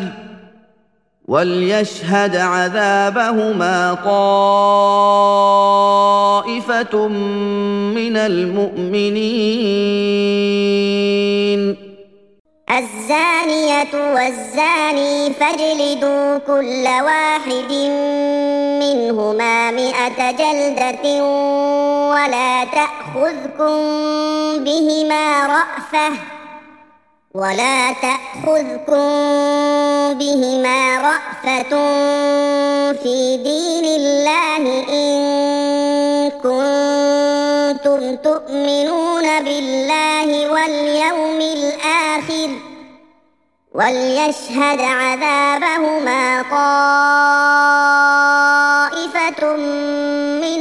Speaker 1: وليشهد عذابهما طائفة من المؤمنين.
Speaker 2: الزانية والزاني فاجلدوا كل واحد منهما مئة جلدة ولا تأخذكم بهما رأفة ولا تأخذكم بهما رأفة في دين الله إن كنتم تؤمنون بالله واليوم الآخر وليشهد عذابهما طائفة من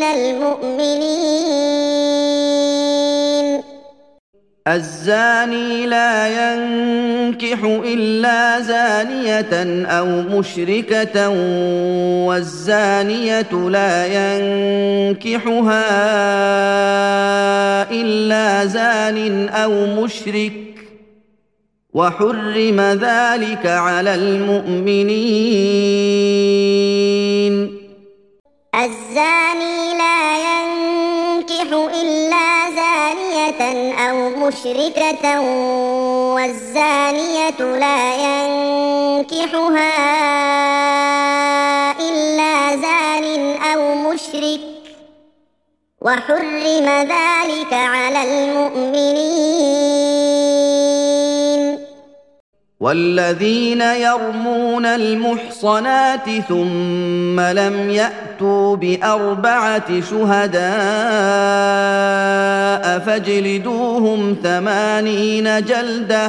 Speaker 2: المؤمنين.
Speaker 1: الزاني لا ينكح إلا زانية أو مشركة والزانية لا ينكحها إلا زان أو مشرك وحرم ذلك على المؤمنين.
Speaker 2: الزاني لا ينكح إلا زانية أو مشركة والزانية لا ينكحها إلا زان أو مشرك وحرم ذلك على المؤمنين.
Speaker 1: والذين يرمون المحصنات ثم لم يأتوا بأربعة شهداء فاجلدوهم ثمانين جلدة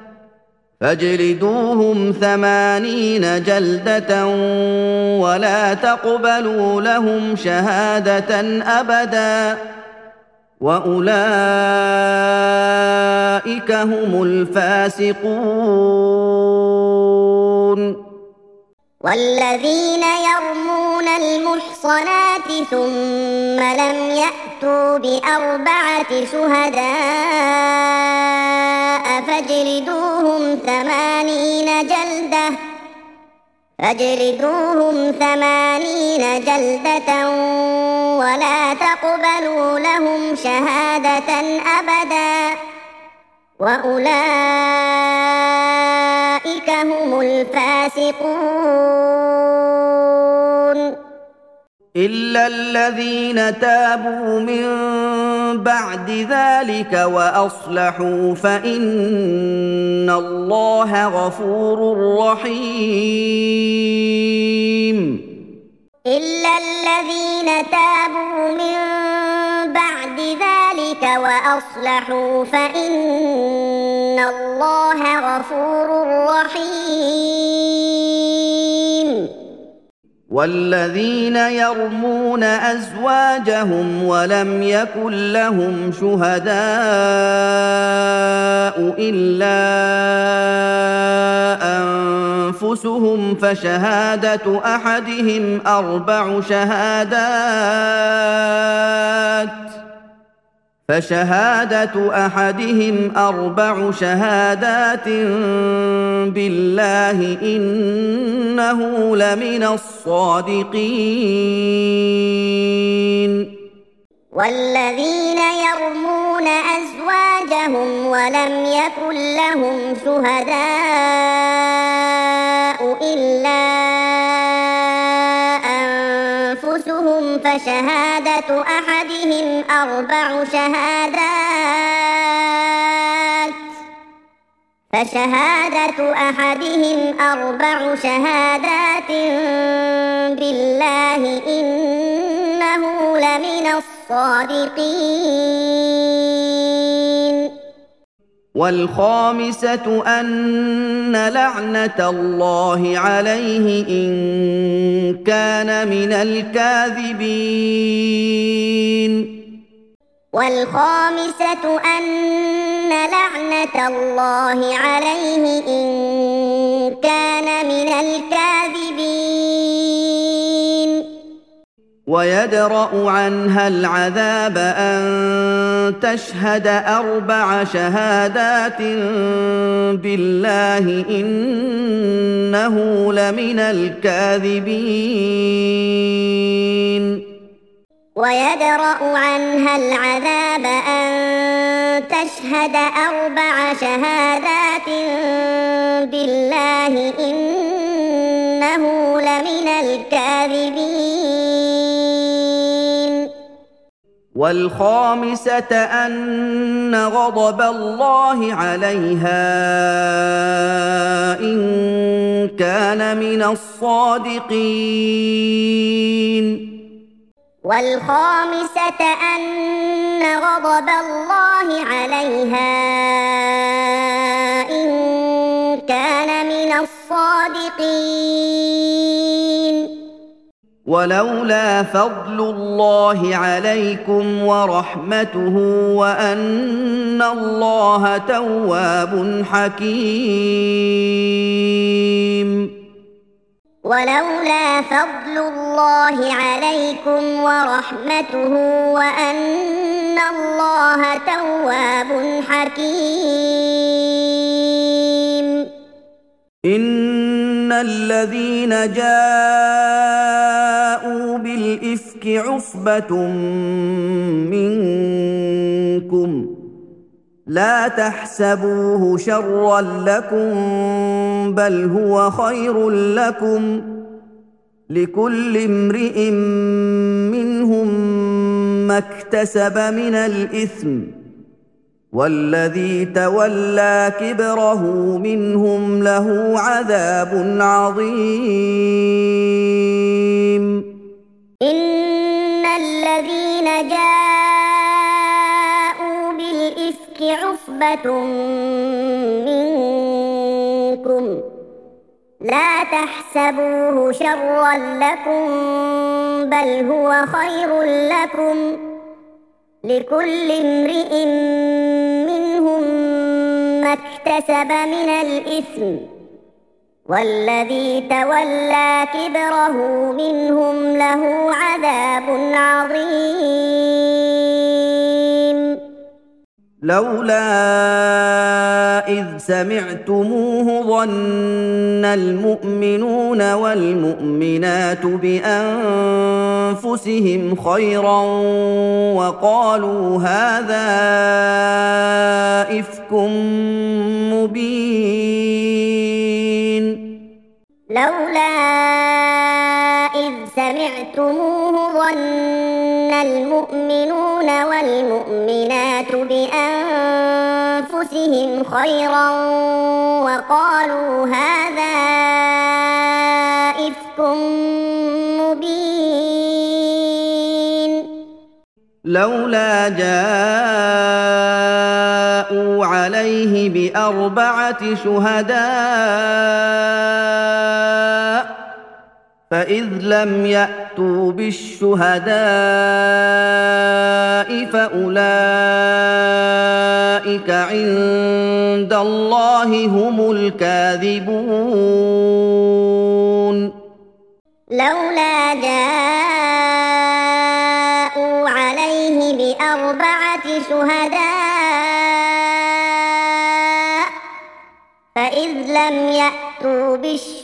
Speaker 1: فاجلدوهم ثمانين جلدة ولا تقبلوا لهم شهادة أبدا وأولئك هم الفاسقون.
Speaker 2: والذين يرمون المحصنات المحصنات ثم لم يأتوا بأربعة شهداء فاجلدوهم ثمانين جلدة فاجلدوهم ثمانين جلدة ولا تقبلوا لهم شهادة أبدا وأولئك هم الفاسقون.
Speaker 1: إلا الذين تابوا من بعد ذلك وأصلحوا فإن الله غفور رحيم.
Speaker 2: إلا الذين تابوا من بعد ذلك وأصلحوا فإن الله غفور رحيم.
Speaker 1: والذين يرمون أزواجهم ولم يكن لهم شهداء إلا أنفسهم فشهادة أحدهم أربع شهادات فشهادة أحدهم أربع شهادات بالله إنه لمن الصادقين.
Speaker 2: والذين يرمون أزواجهم ولم يكن لهم شهداء إلا أنفسهم فشهادة أحدهم أربع شهادات فشهادة أحدهم أربع شهادات بالله إنه لمن الصادقين.
Speaker 1: والخامسة أن لعنة الله عليه إن كان من الكاذبين.
Speaker 2: والخامسة أن لعنة الله عليه إن كان من الكاذبين.
Speaker 1: ويدرأ عنها العذاب أن تشهد أربع شهادات بالله إنه لمن الكاذبين.
Speaker 2: ويدرأ عنها العذاب أن تشهد أربع شهادات بالله إنه لمن الكاذبين.
Speaker 1: والخامسة أن غضب الله عليها إن كان من الصادقين.
Speaker 2: والخامسة أن غضب الله عليها إن كان من الصادقين.
Speaker 1: ولولا فضل الله عليكم ورحمته وأن الله تواب حكيم.
Speaker 2: ولولا فضل الله عليكم ورحمته وأن الله تواب حكيم.
Speaker 1: إن الذين جاءوا بالإفك عصبة منكم لا تحسبوه شرا لكم بل هو خير لكم لكل امرئ منهم ما اكتسب من الإثم والذي تولى كبره منهم له عذاب عظيم.
Speaker 2: إن الذين جاءوا بالإفك عصبة منكم لا تحسبوه شرا لكم بل هو خير لكم لكل امرئ منهم ما اكتسب من الإثم والذي تولى كبره منهم له عذاب
Speaker 1: لولا إذ سمعتموه ظن المؤمنون والمؤمنات بأنفسهم خيرا وقالوا هذا إفك مبين
Speaker 2: لولا إذ سمعتموه ظن المؤمنون والمؤمنات بأنفسهم خيرا وقالوا هذا إفك مبين
Speaker 1: لولا جاءوا عليه بأربعة شهداء فإذ لم يأتوا بالشهداء فأولئك عند الله هم الكاذبون
Speaker 2: لولا جاءوا عليه بأربعة شهداء فإذ لم يأتوا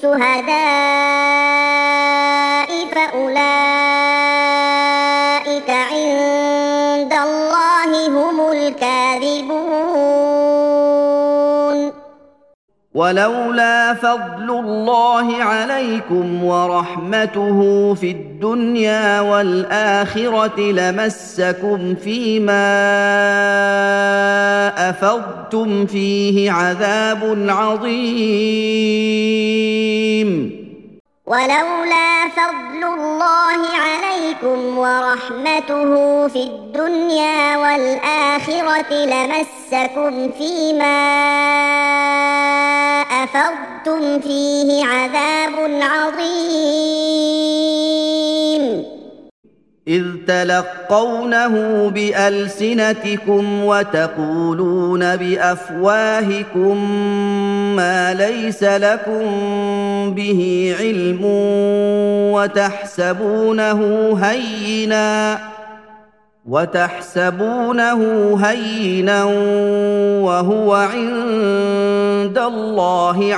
Speaker 2: بالشهداء فأولئك عند الله هم الكاذبون
Speaker 1: ولولا فضل الله عليكم ورحمته في الدنيا والآخرة لمسكم فيما أفضتم فيه عذاب عظيم
Speaker 2: ولولا فضل الله عليكم ورحمته في الدنيا والآخرة لمسكم فيما أفضتم فيه عذاب عظيم
Speaker 1: إذ تلقونه بألسنتكم وتقولون بأفواهكم ما ليس لكم به علم وتحسبونه هينا وتحسبونه هينا وهو عند الله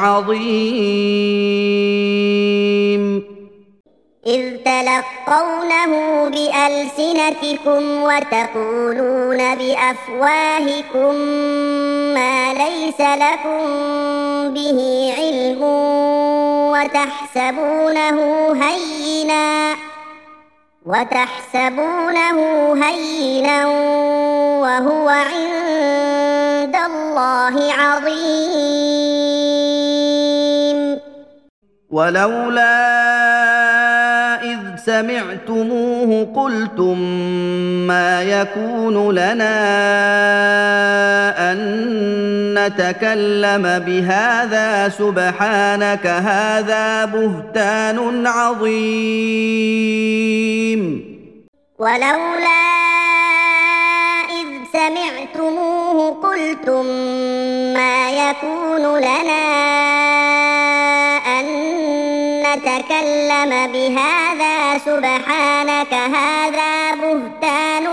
Speaker 1: عظيم
Speaker 2: إذ تلقونه بألسنتكم وتقولون بأفواهكم ما ليس لكم به علم وتحسبونه هينا وتحسبونه هينا وهو عند الله عظيم
Speaker 1: ولولا إذ سمعتموه قلتم ما يكون لنا أن نتكلم بهذا سبحانك هذا بهتان عظيم
Speaker 2: ولولا إذ سمعتموه قلتم ما يكون لنا أن نتكلم بهذا سبحانك هذا بهتان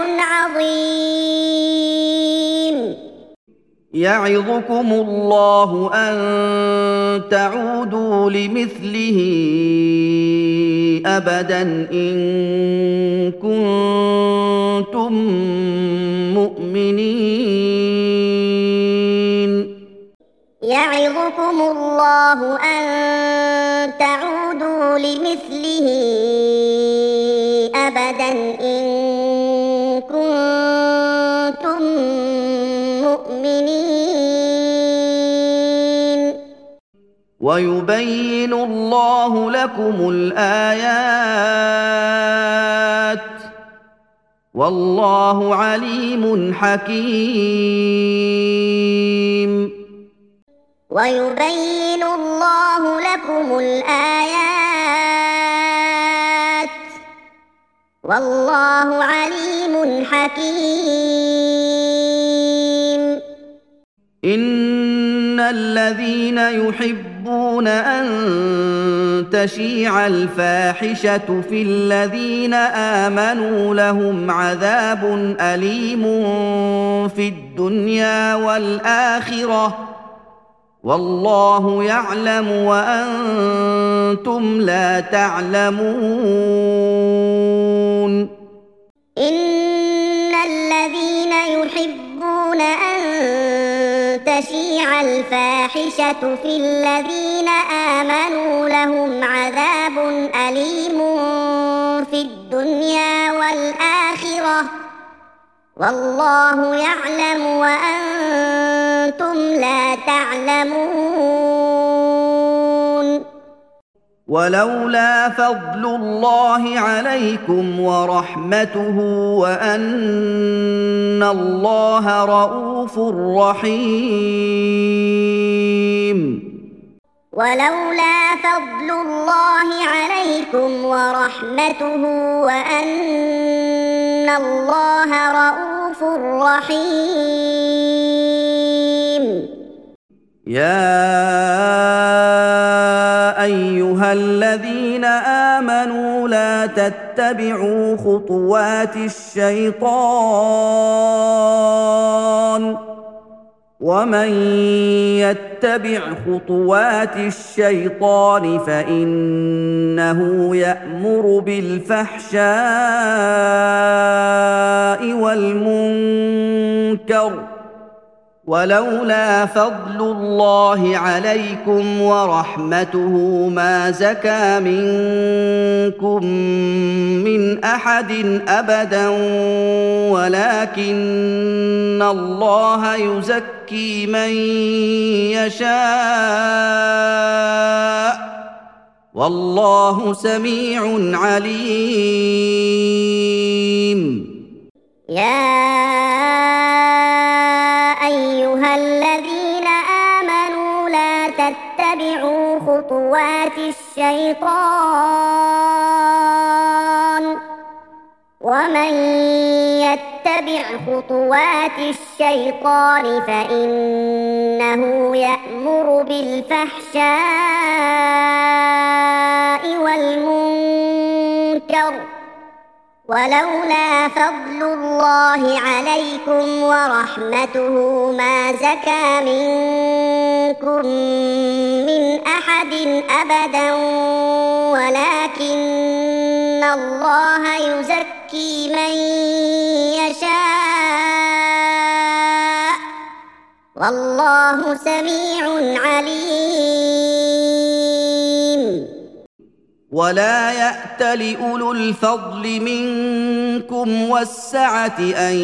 Speaker 2: عظيم
Speaker 1: يعظكم الله أن تعودوا لمثله أبدا إن كنتم مؤمنين
Speaker 2: يعظكم الله أن تعودوا لمثله أبدا إن كنتم مؤمنين
Speaker 1: ويبين الله لكم الآيات والله عليم حكيم
Speaker 2: ويبين الله لكم الآيات والله عليم حكيم
Speaker 1: إن الذين يحبون يحبون أن تشيع الفاحشة في الذين آمنوا لهم عذاب أليم في الدنيا والآخرة والله يعلم وأنتم لا تعلمون.
Speaker 2: إن الذين يحبون أن تشيع الفاحشة في الذين آمنوا لهم عذاب أليم في الدنيا والآخرة والله يعلم وأنتم لا تعلمون.
Speaker 1: ولولا فضل الله عليكم ورحمته وأن الله رءوف رحيم
Speaker 2: ولولا فضل الله عليكم ورحمته وأن الله رءوف رحيم.
Speaker 1: يا أيها الذين آمنوا لا تتبعوا خطوات الشيطان ومن يتبع خطوات الشيطان فإنه يأمر بالفحشاء والمنكر ولولا فضل الله عليكم ورحمته ما زكى منكم من أحد أبدا ولكن الله يزكي من يشاء والله سميع عليم.
Speaker 2: يا أيها الذين آمنوا لا تتبعوا خطوات الشيطان ومن يتبع خطوات الشيطان فإنه يأمر بالفحشاء والمنكر ولولا فضل الله عليكم ورحمته ما زكى منكم من أحد أبدا ولكن الله يزكي من يشاء والله سميع عليم.
Speaker 1: ولا يأتل أولو الفضل منكم والسعة أن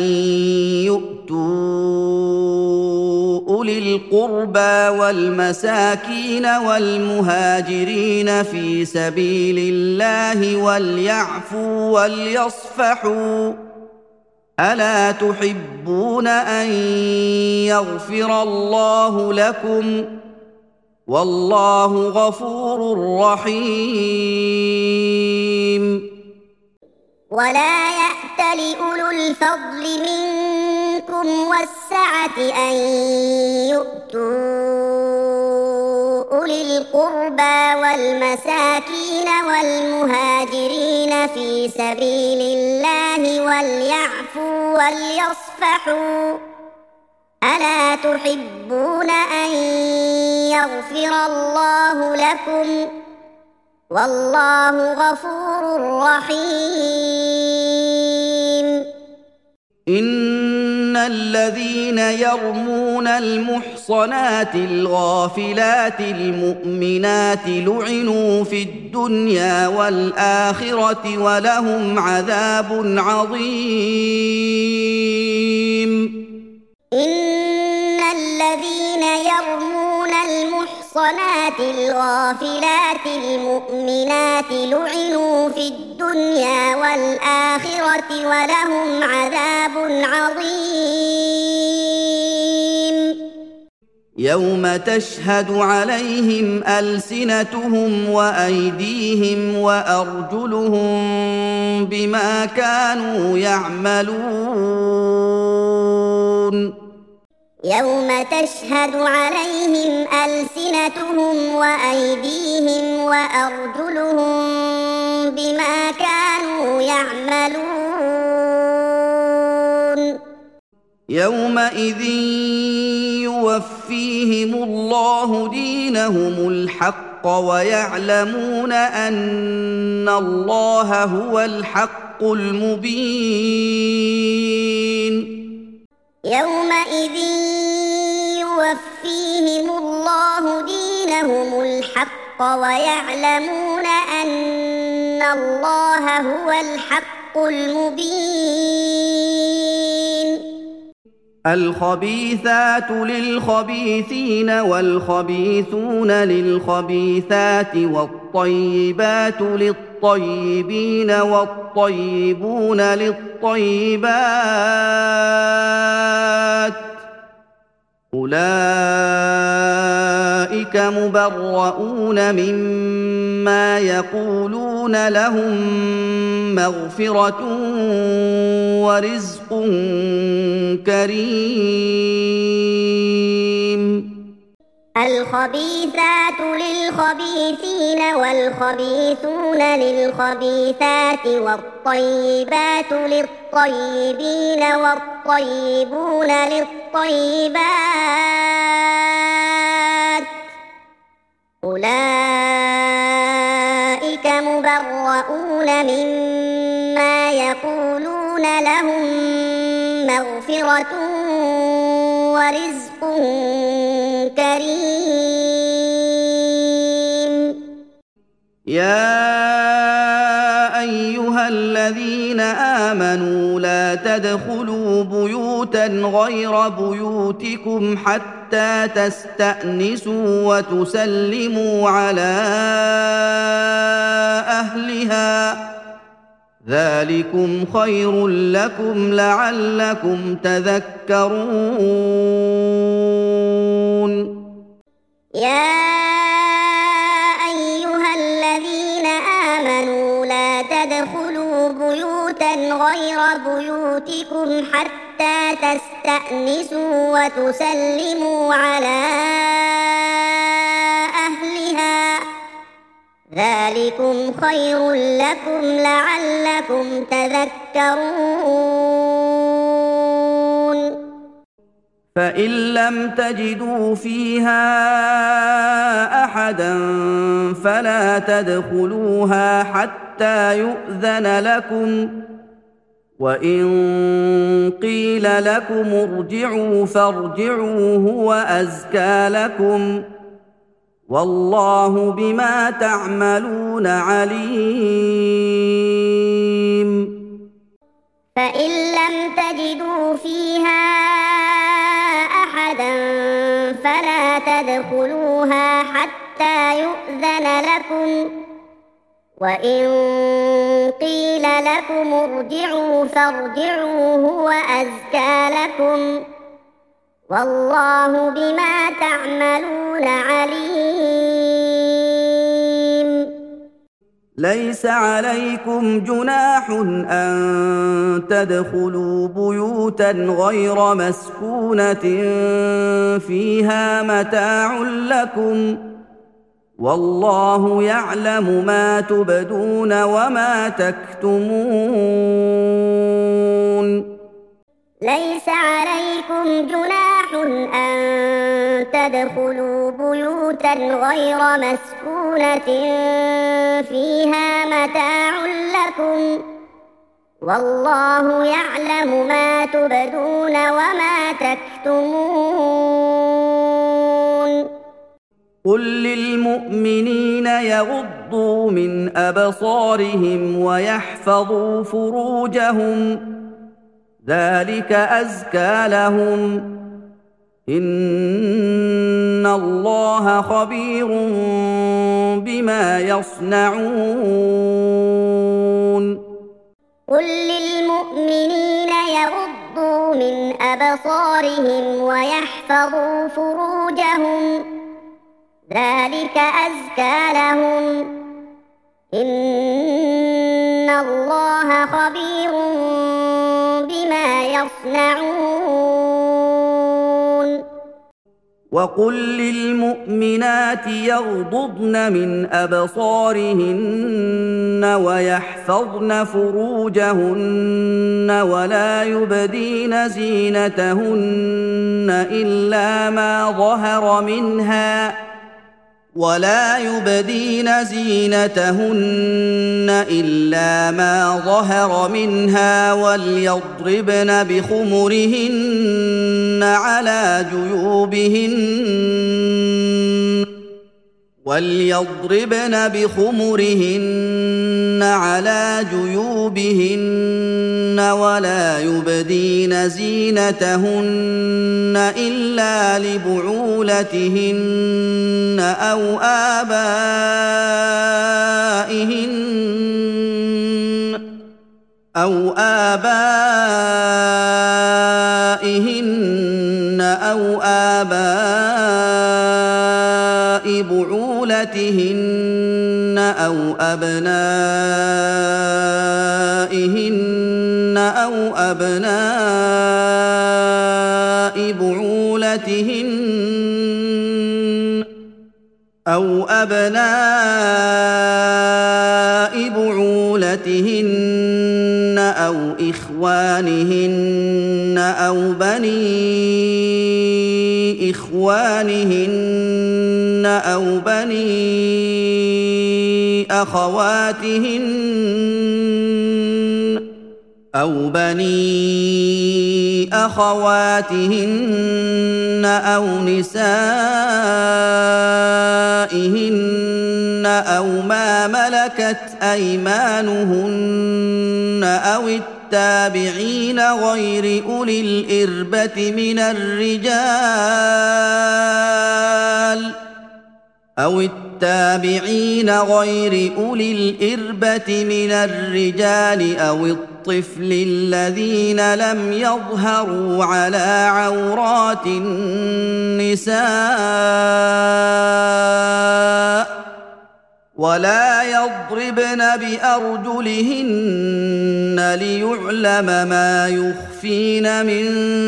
Speaker 1: يؤتوا أولي القربى والمساكين والمهاجرين في سبيل الله وليعفوا وليصفحوا ألا تحبون أن يغفر الله لكم والله غفور رحيم.
Speaker 2: ولا يأتل أولو الفضل منكم والسعة أن يؤتوا أولي القربى والمساكين والمهاجرين في سبيل الله وليعفوا وليصفحوا ألا تحبون أن يغفر الله لكم والله غفور رحيم.
Speaker 1: إن الذين يرمون المحصنات الغافلات المؤمنات لعنوا في الدنيا والآخرة ولهم عذاب عظيم.
Speaker 2: إن الذين يرمون المحصنات الغافلات المؤمنات لعنوا في الدنيا والآخرة ولهم عذاب عظيم.
Speaker 1: يوم تشهد عليهم ألسنتهم وأيديهم وأرجلهم بما كانوا يعملون.
Speaker 2: يوم تشهد عليهم ألسنتهم وأيديهم وأرجلهم بما كانوا يعملون
Speaker 1: يومئذ يوفيهم الله دينهم الحق ويعلمون أن الله هو الحق المبين
Speaker 2: يومئذ يوفيهم الله دينهم الحق ويعلمون أن الله هو الحق المبين
Speaker 1: الخبيثات للخبيثين والخبيثون للخبيثات والطيبات للطيبين والطيبون للطيبات أولئك مبرؤون مما يقولون لهم مغفرة ورزق كريم
Speaker 2: الخبيثات للخبيثين والخبيثون للخبيثات والطيبات للطيبين والطيبون للطيبات أولئك مبرؤون مما يقولون لهم مغفرة ورزق كريم
Speaker 1: يا أيها الذين آمنوا لا تدخلوا بيوتا غير بيوتكم حتى تستأنسوا وتسلموا على أهلها ذلكم خير لكم لعلكم تذكرون
Speaker 2: يا أيها الذين آمنوا لا تدخلوا بيوتا غير بيوتكم حتى تستأنسوا وتسلموا على أهلها ذلكم خير لكم لعلكم تذكرون
Speaker 1: فإن لم تجدوا فيها أحدا فلا تدخلوها حتى يؤذن لكم وإن قيل لكم ارجعوا فارجعوا هو أزكى لكم والله بما تعملون عليم
Speaker 2: فإن لم تجدوا فيها أحدا فلا تدخلوها حتى يؤذن لكم وإن قيل لكم ارجعوا فارجعوا هو أزكى لكم والله بما تعملون عليم
Speaker 1: ليس عليكم جناح أن تدخلوا بيوتا غير مسكونة فيها متاع لكم والله يعلم ما تبدون وما تكتمون
Speaker 2: ليس عليكم جناح أن تدخلوا بيوتا غير مسكونة فيها متاع لكم والله يعلم ما تبدون وما تكتمون
Speaker 1: قل للمؤمنين يغضوا من أبصارهم ويحفظوا فروجهم ذلك أزكى لهم إن الله خبير بما يصنعون
Speaker 2: قل للمؤمنين يغضوا من أبصارهم ويحفظوا فروجهم ذلك أزكى لهم إن الله خبير بما يصنعون
Speaker 1: وقل للمؤمنات يغضضن من أبصارهن ويحفظن فروجهن ولا يبدين زينتهن إلا ما ظهر منها ولا يبدين زينتهن إلا ما ظهر منها وليضربن بخمرهن على جيوبهن وليضربن بخمرهن على جيوبهن ولا يبدين زينتهن إلا لبعولتهن أو آبائهن أو آبائهن أو آباء بعولتهن أو أبنائهن أو أبناء بعولتهن أو أبناء بعولتهن أو إخوانهن أو بني إخوانهن أو بني أخواتهن أو بني أخواتهن أو نسائهن أو ما ملكت أيمانهن أو التابعين غير أولي الإربة من الرجال أو التابعين غير أولي الإربة من الرجال أو الطفل الذين لم يظهروا على عورات النساء ولا يضربن بأرجلهن ليعلم ما يخفين من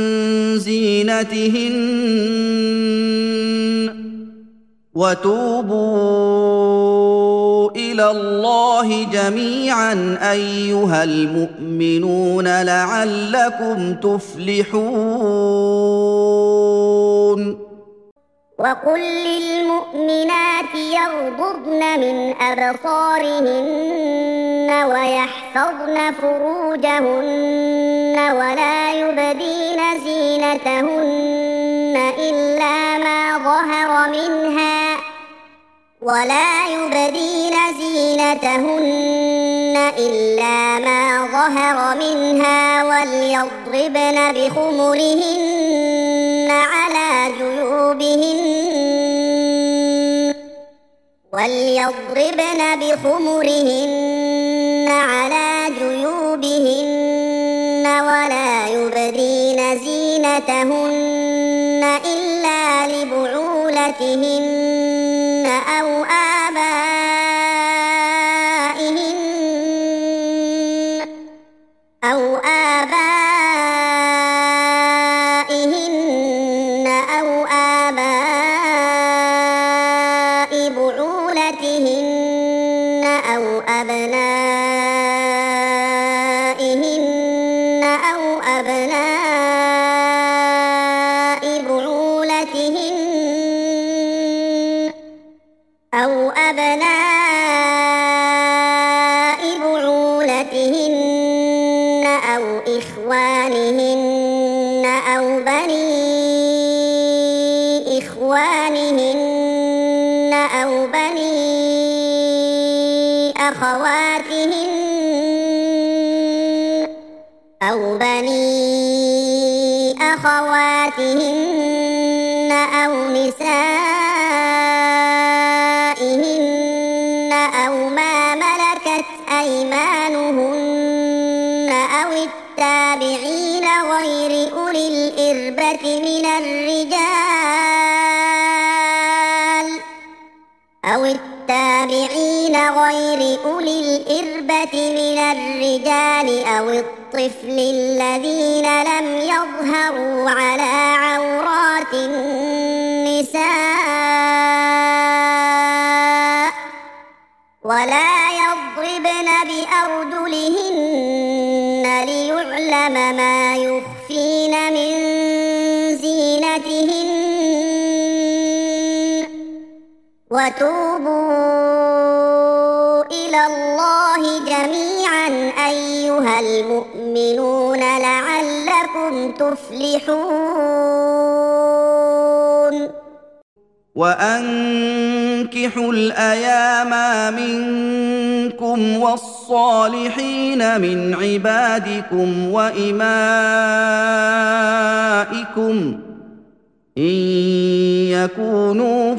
Speaker 1: زينتهن وتوبوا إلى الله جميعا أيها المؤمنون لعلكم تفلحون
Speaker 2: وقل للمؤمنات يغضضن من أبصارهن ويحفظن فروجهن ولا يبدين زينتهن إلا ما ظهر منها ولا يبدين زينتهن إلا ما ظهر منها وليضربن بخمرهن على جيوبهن وليضربن بخمرهن على جيوبهن ولا يبدين زينتهن إلا لبعولتهن أو آبائهن أو آبائهن أو آباء بعولتهن أو أبنائهن أو أبناء بعولتهن أو أبناء بعولتهن أو إخوانهن أو بني إخوانهن أو بني أخواتهن أو بني أخواتهن أو نسائهن أو ما ملكت أيمانهن أو التابعين غير أولي الإربة من الرجال أو التابعين غير أولي الإربة من الرجال أو الطفل الذين لم يظهروا على عورات النساء النساء ولا يضربن بأرجلهن ليعلم ما يخفين من زينتهن وتوبوا إلى الله جميعا أيها المؤمنون لعلكم تفلحون
Speaker 1: وأنكحوا الأيام منكم والصالحين من عبادكم وإمائكم إن يكونوا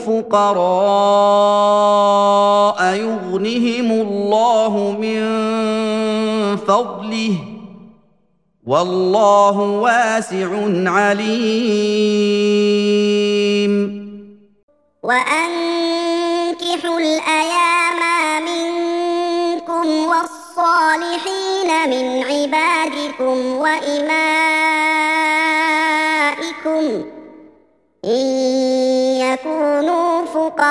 Speaker 1: فقراء يغنهم الله من فضله والله واسع عليم
Speaker 2: وأنكحوا الأيام منكم والصالحين من عبادكم وإمائكم إن يكونوا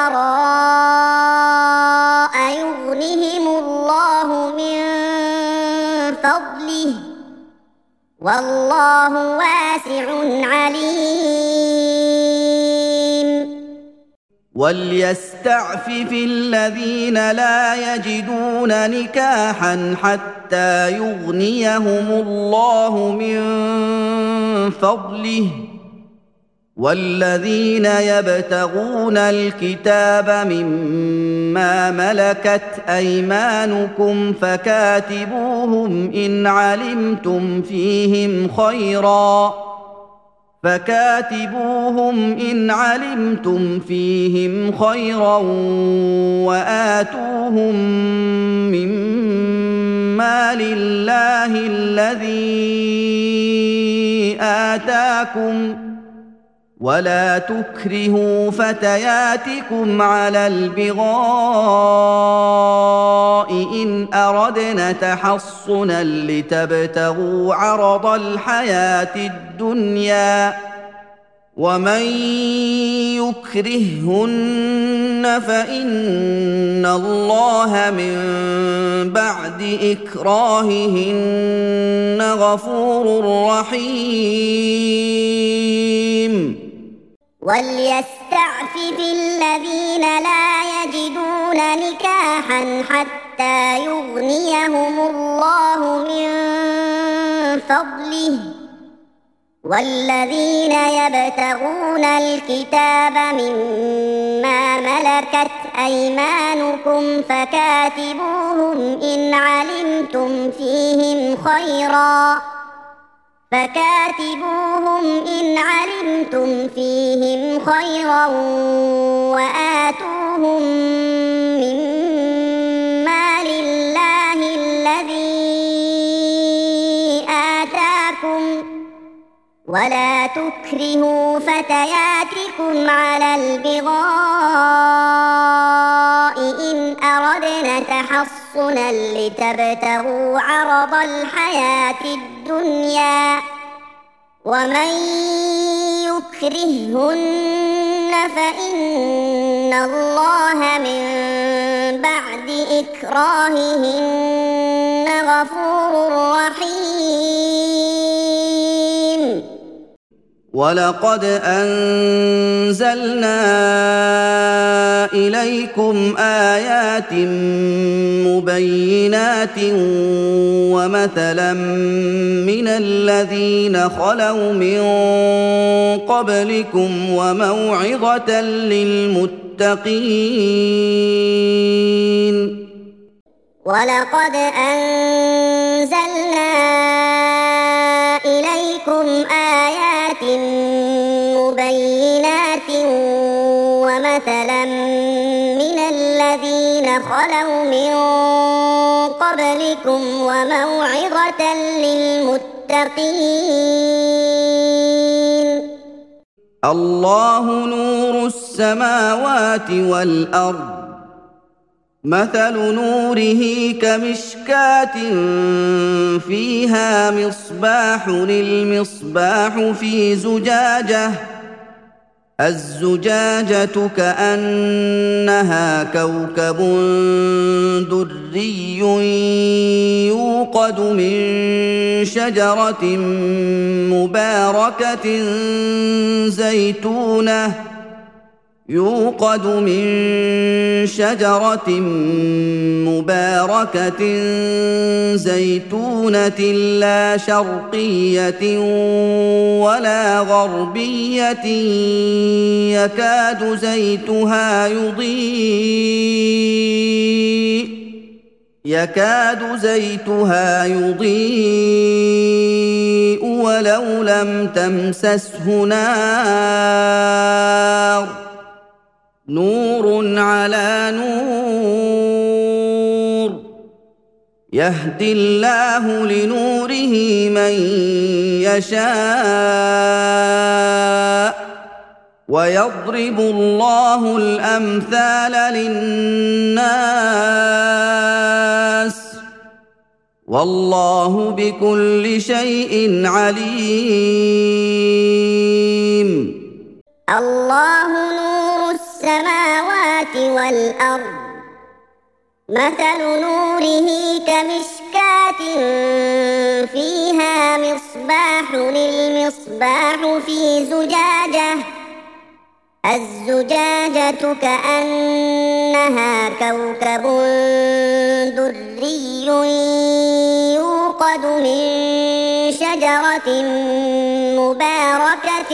Speaker 2: فقراء يغنهم الله من فضله والله واسع عليم
Speaker 1: وليستعفف الذين لا يجدون نكاحا حتى يغنيهم الله من فضله والذين يبتغون الكتاب مما ملكت أيمانكم فكاتبوهم إن علمتم فيهم خيرا فكاتبوهم إن علمتم فيهم خيرا وآتوهم مما لله الذي آتاكم ولا تكرهوا فتياتكم على البغاء إن أردنا تحصنا لتبتغوا عرض الحياة الدنيا ومن يكرههن فإن الله من بعد إكراههن غفور رحيم
Speaker 2: وليستعفف الذين لا يجدون نكاحا حتى يغنيهم الله من فضله والذين يبتغون الكتاب مما ملكت أيمانكم فكاتبوهم إن علمتم فيهم خيرا فكاتبوهم إن علمتم فيهم خيرا وآتوهم مما لله الذي آتاكم ولا تكرهوا فتياتكم على البغاء إن أردنا تحصنا لتبتغوا عرض الحياة الدنيا ومن يكرههن فإن الله من بعد إكراههن غفور رحيم
Speaker 1: ولقد أنزلنا إليكم آيات مبينات ومثلا من الذين خلوا من قبلكم وموعظة للمتقين
Speaker 2: ولقد أنزلنا إليكم آيات مبينات ومثلا من الذين خلوا من قبلكم وموعظة للمتقين
Speaker 1: الله نور السماوات والأرض مثل نوره كمشكاة فيها مصباح المصباح في زجاجة الزجاجة كأنها كوكب دري يوقد من شجرة مباركة زيتونة يوقد من شجرة مباركة زيتونة لا شرقية ولا غربية يكاد زيتها يضيء يكاد زيتها يضيء ولو لم تمسسه نار نور على نور يهدي الله لنوره من يشاء ويضرب الله الأمثال للناس والله بكل شيء عليم.
Speaker 2: الله نور السماوات والأرض مثل نوره كمشكاة فيها مصباح المصباح في زجاجة الزجاجة كأنها كوكب دري يوقد من شجرة مباركة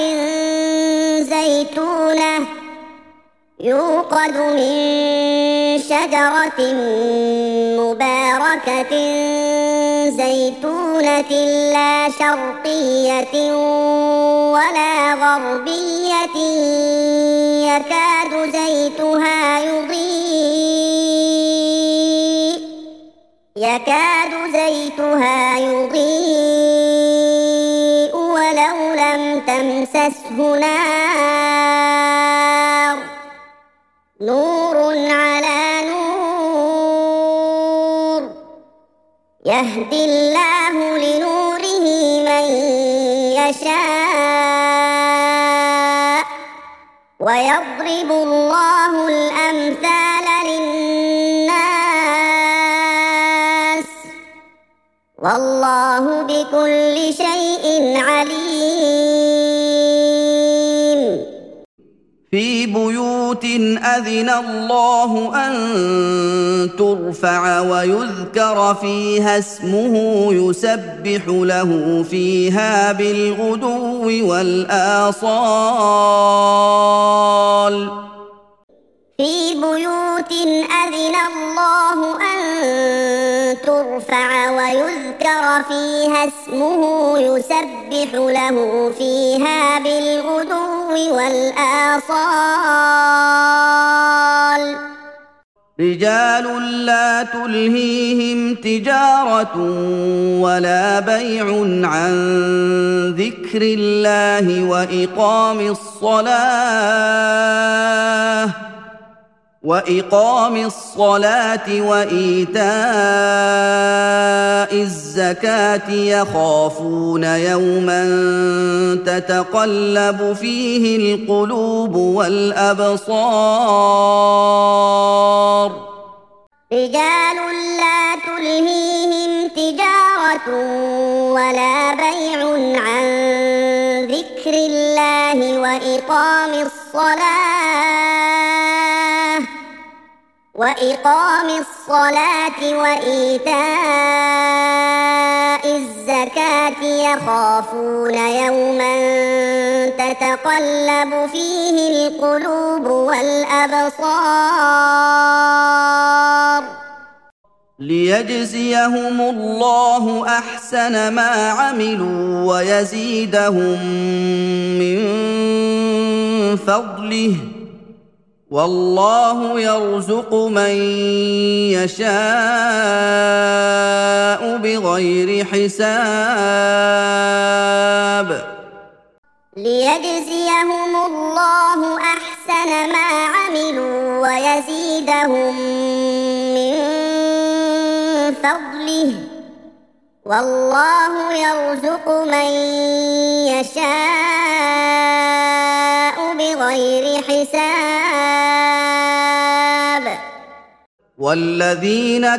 Speaker 2: زيتونة يوقد من شجرة مباركة زيتونة لا شرقية ولا غربية يكاد زيتها يضيء يكاد زيتها يضيء ولو لم تمسسه نار نور على نور يهدي الله لنوره من يشاء ويضرب الله الأمثال للناس والله بكل شيء عليم.
Speaker 1: في بيوت أذن الله أن ترفع ويذكر فيها اسمه يسبح له فيها بالغدو والآصال.
Speaker 2: في بيوت أذن الله أن ترفع ويذكر فيها اسمه يسبح له فيها بالغدو والآصال.
Speaker 1: رجال لا تلهيهم تجارة ولا بيع عن ذكر الله وإقام الصلاة وإقام الصلاة وإيتاء الزكاة يخافون يوما تتقلب فيه القلوب والأبصار.
Speaker 2: رجال لا تلهيهم تجارة ولا بيع عن ذكر الله وإقام الصلاة وإقام الصلاة وإيتاء الزكاة يخافون يوما تتقلب فيه القلوب والأبصار.
Speaker 1: ليجزيهم الله أحسن ما عملوا ويزيدهم من فضله والله يرزق من يشاء بغير حساب.
Speaker 2: ليجزيهم الله أحسن ما عملوا ويزيدهم من فضله والله يرزق من يشاء بغير بغير حساب
Speaker 1: والذين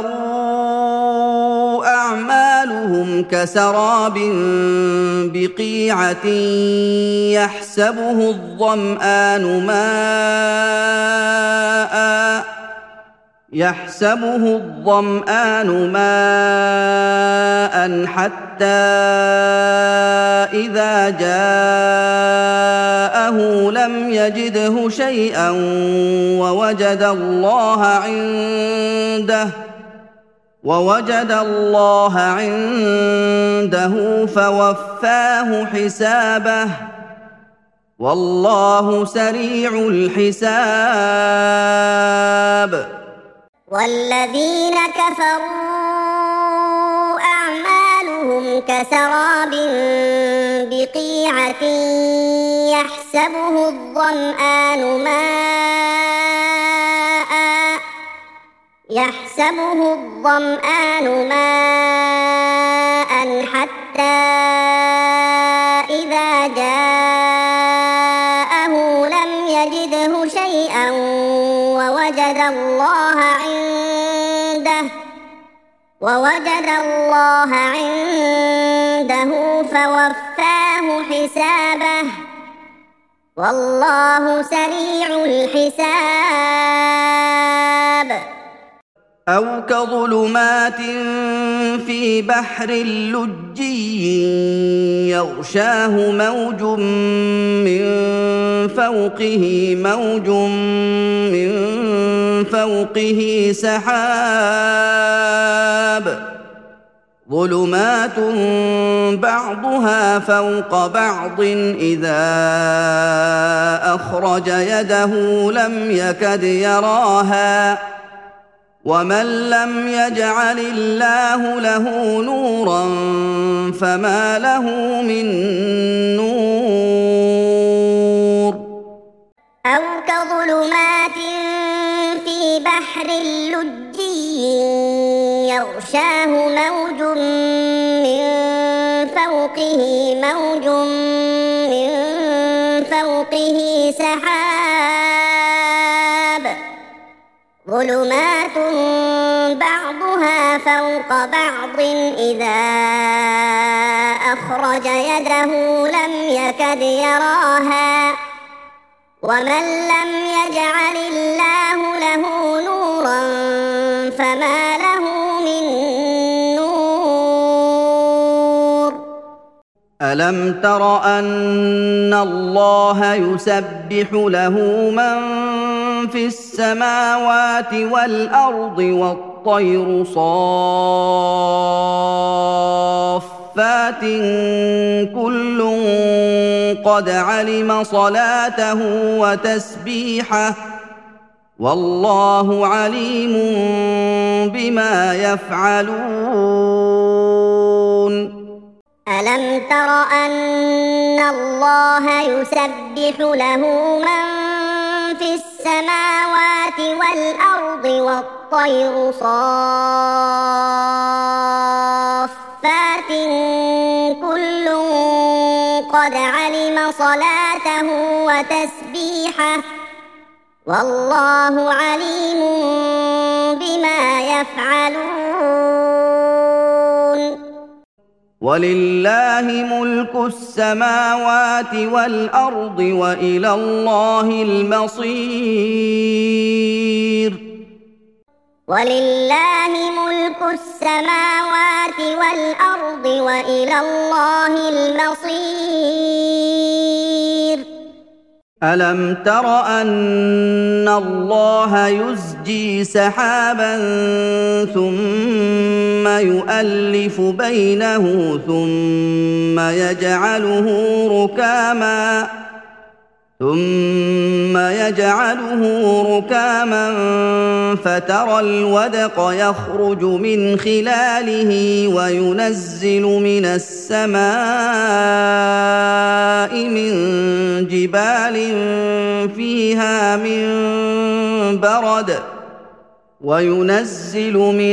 Speaker 1: كفروا أعمالهم كسراب بقيعة يحسبه الظمآن ماءً يحسبه الظمآن ماءً حتى إذا جاءه لم يجده شيئا ووجد الله عنده ووجد الله عنده فوفاه حسابه والله سريع الحساب
Speaker 2: والذين كفروا أعمالهم كسراب بقيعة يحسبه الظمآن ماءً يحسبه الظمآن ماءً حتى إذا جاءه لم يجده شيئا ووجد الله عنده ووجد الله عنده فوفاه حسابه والله سريع الحساب
Speaker 1: أو كظلمات في بحر لجي يغشاه موج من فوقه موج من فوقه سحاب ظلمات بعضها فوق بعض إذا أخرج يده لم يكد يراها ومن لم يجعل الله له نورا فما له من نور
Speaker 2: أو كظلمات في بحر لجي يغشاه موج من فوقه موج من فوقه سحاب ظلمات بعضها فوق بعض إذا أخرج يده لم يكد يراها ومن لم يجعل الله له نورا فما له من نور
Speaker 1: ألم تر أن الله يسبح له من في السماوات والأرض والطير صافات كل قد علم صلاته وتسبيحه والله عليم بما يفعلون
Speaker 2: ألم تر أن الله يسبح له من في السماوات والأرض والطير صافات كل قد علم صلاته وتسبيحه والله عليم بما يفعلون
Speaker 1: ولله ملك السماوات والأرض وإلى الله المصير
Speaker 2: ولله ملك السماوات والأرض وإلى الله المصير
Speaker 1: ألم تر أن الله يزجي سحابا ثم يؤلف بينه ثم يجعله ركاما ثم يجعله ركاما فترى الودق يخرج من خلاله وينزل من السماء من جبال فيها من برد وينزل من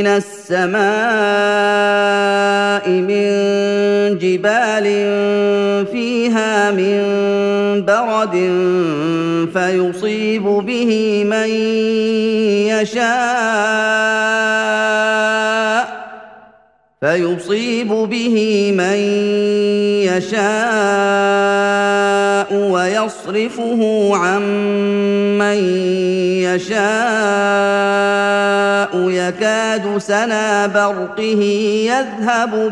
Speaker 1: السماء من جبال فيها من برد فيصيب به من يشاء فيصيب به من يشاء ويصرفه عن من يشاء يكاد سنا برقه يذهب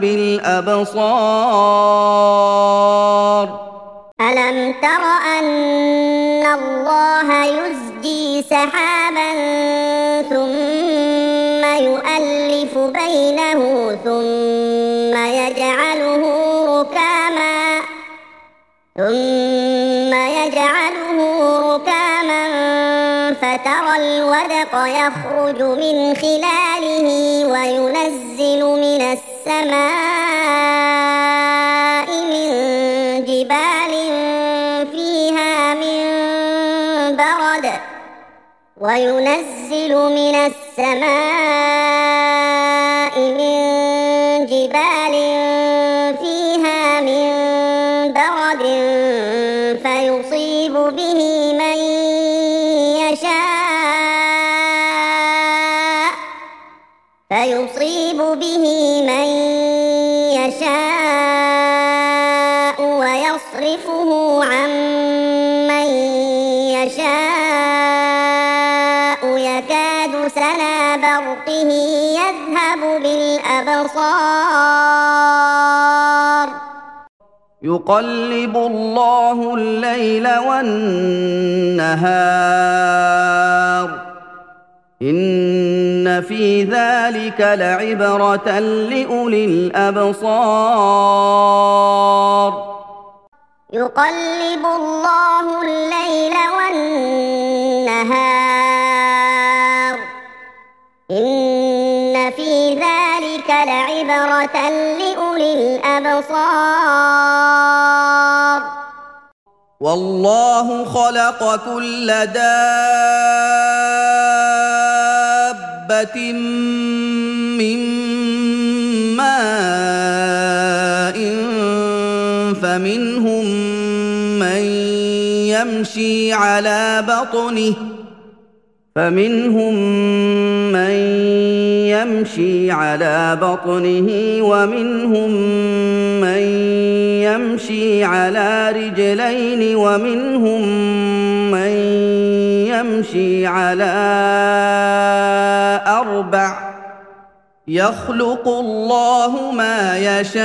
Speaker 1: بالأبصار
Speaker 2: ألم تر أن الله يزجي سحابا ثم يؤلف بينه ثم يجعله ركاما ثم يجعله ركاما فترى الودق يخرج من خلاله وينزل من السماء من جبال فيها من برد وينزل من السماء من جبال فيها من برد فيصيب به من يشاء فيصيب به من يشاء ويصرفه عن من يشاء يكاد سنا برقه يذهب بالأبصار
Speaker 1: يقلب الله الليل والنهار إن في ذلك لعبرة لأولي الأبصار
Speaker 2: يقلب الله الليل والنهار إن في ذلك لعبرة لأولي الأبصار
Speaker 1: والله خلق كل دابة من ماء فمنهم من يمشي على بطنه فمنهم من يمشي على بطنه ومنهم من يمشي على رجلين ومنهم من يمشي على أربع يخلق الله ما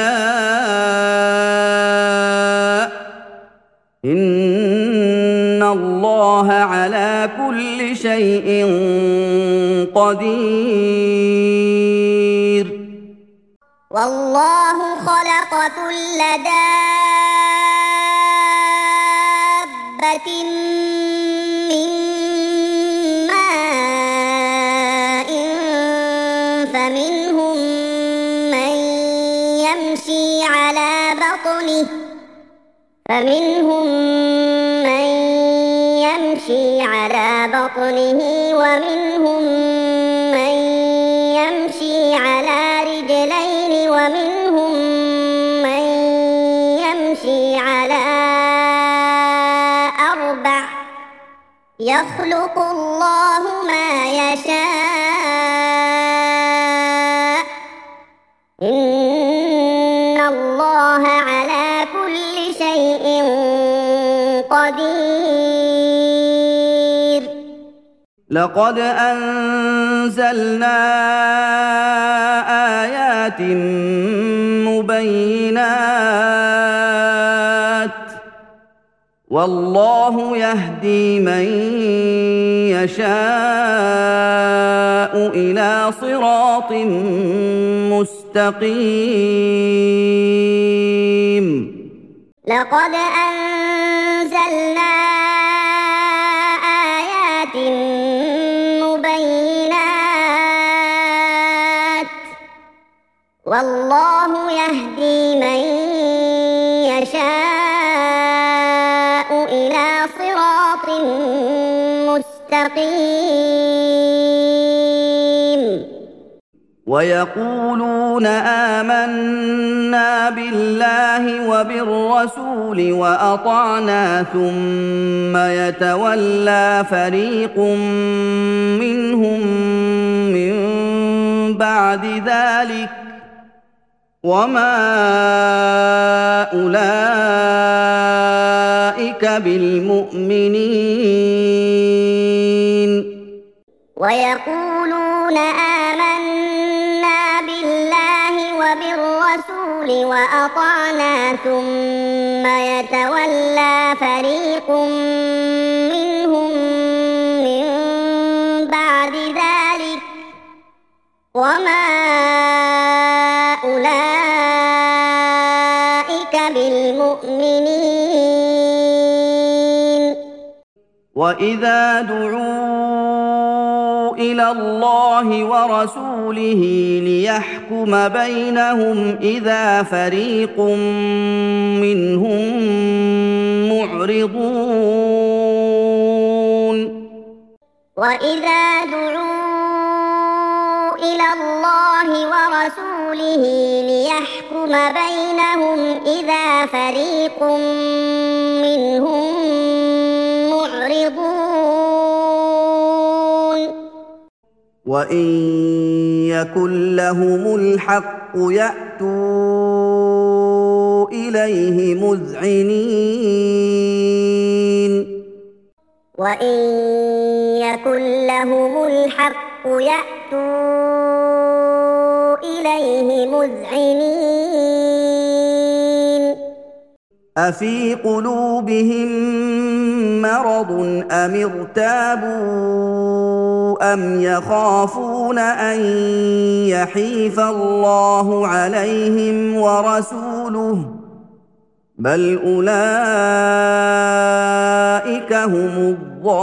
Speaker 1: يشاء إن الله على كل شيء قدير
Speaker 2: والله خلق كل دابة من ماء فمنهم من يمشي على بطنه فمنهم من يمشي على بطنه ومنهم من يمشي على رجلين ومنهم من يمشي على أربع يخلق الله ما يشاء إن الله على كل شيء قدير
Speaker 1: لقد أنزلنا آيات مبينات والله يهدي من يشاء إلى صراط مستقيم
Speaker 2: لقد أنزلنا آيات مبينات والله يهدي من يشاء إلى صراط مستقيم
Speaker 1: ويقولون آمنا بالله وبالرسول وأطعنا ثم يتولى فريق منهم من بعد ذلك وما أولئك بالمؤمنين
Speaker 2: ويقولون آمنا بالله وبالرسول وأطعنا ثم يتولى فريق منهم من بعد ذلك وما أولئك بالمؤمنين
Speaker 1: وإذا دعوا إلى الله ورسوله ليحكم بينهم إذا فريق منهم معرضون
Speaker 2: وإذا دعوا إلى الله ورسوله ليحكم بينهم إذا فريق منهم معرضون
Speaker 1: وإن يكن لهم الحق يأتوا إليه مذعنين
Speaker 2: وإن يكن لهم الحق يأتوا إليه مذعنين
Speaker 1: أفي قلوبهم مرض أم ارتابوا أم يخافون أن يحيف الله عليهم ورسوله بل أولئك هم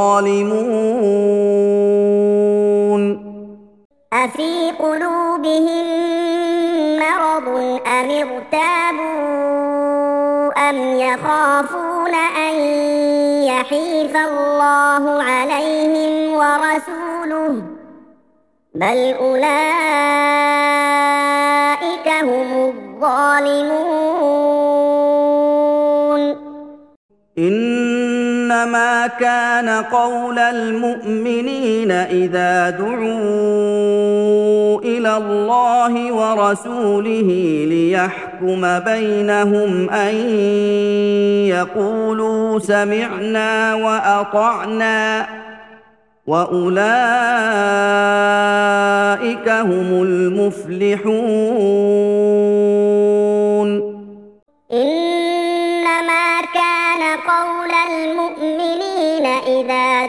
Speaker 1: الظالمون
Speaker 2: أفي قلوبهم مرض أم ارتابوا أم يخافون أن يحيف الله عليهم ورسوله بل أولئك هم الظالمون
Speaker 1: إنما كان قول المؤمنين إذا دعوا إلى الله ورسوله ليحكم بينهم أن يقولوا سمعنا وأطعنا وأولئك هم المفلحون
Speaker 2: إنما كان قول المؤمنين إذا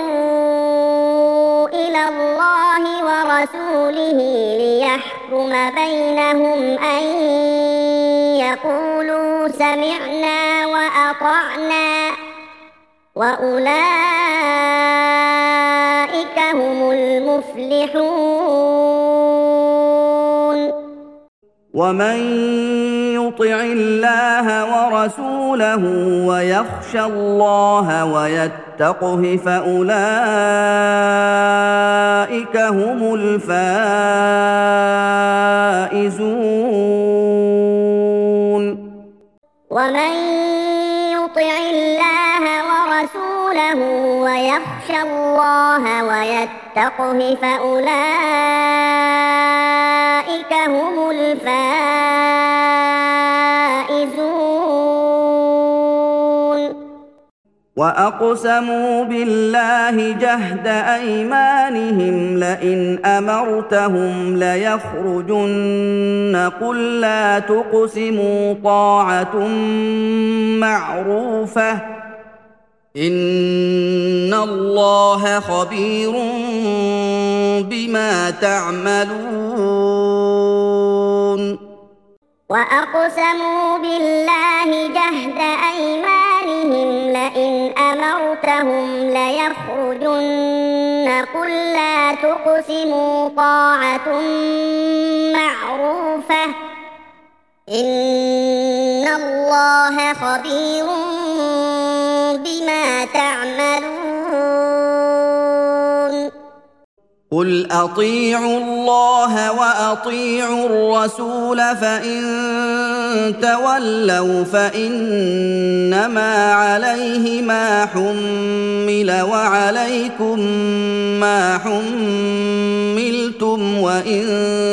Speaker 2: دعوا إلى الله ورسوله ليحكم بينهم أن يقولوا سمعنا وأطعنا وأولئك هم المفلحون
Speaker 1: ومن يطع الله ورسوله ويخشى الله ويتقه فأولئك هم الفائزون
Speaker 2: ومن يطع الله ورسوله ويخشى الله ويتقه فأولئك هم الفائزون
Speaker 1: وأقسموا بالله جهد أيمانهم لئن أمرتهم ليخرجن قل لا تقسموا طاعة معروفة إن الله خبير بما تعملون
Speaker 2: وأقسموا بالله جهد أيمانهم لئن أمرتهم ليخرجن قل لا تقسموا طاعة معروفة إن الله خبير بما تعملون
Speaker 1: قل أطيعوا الله وأطيعوا الرسول فإن تولوا فإنما عليه ما حمل وعليكم ما حملتم وإن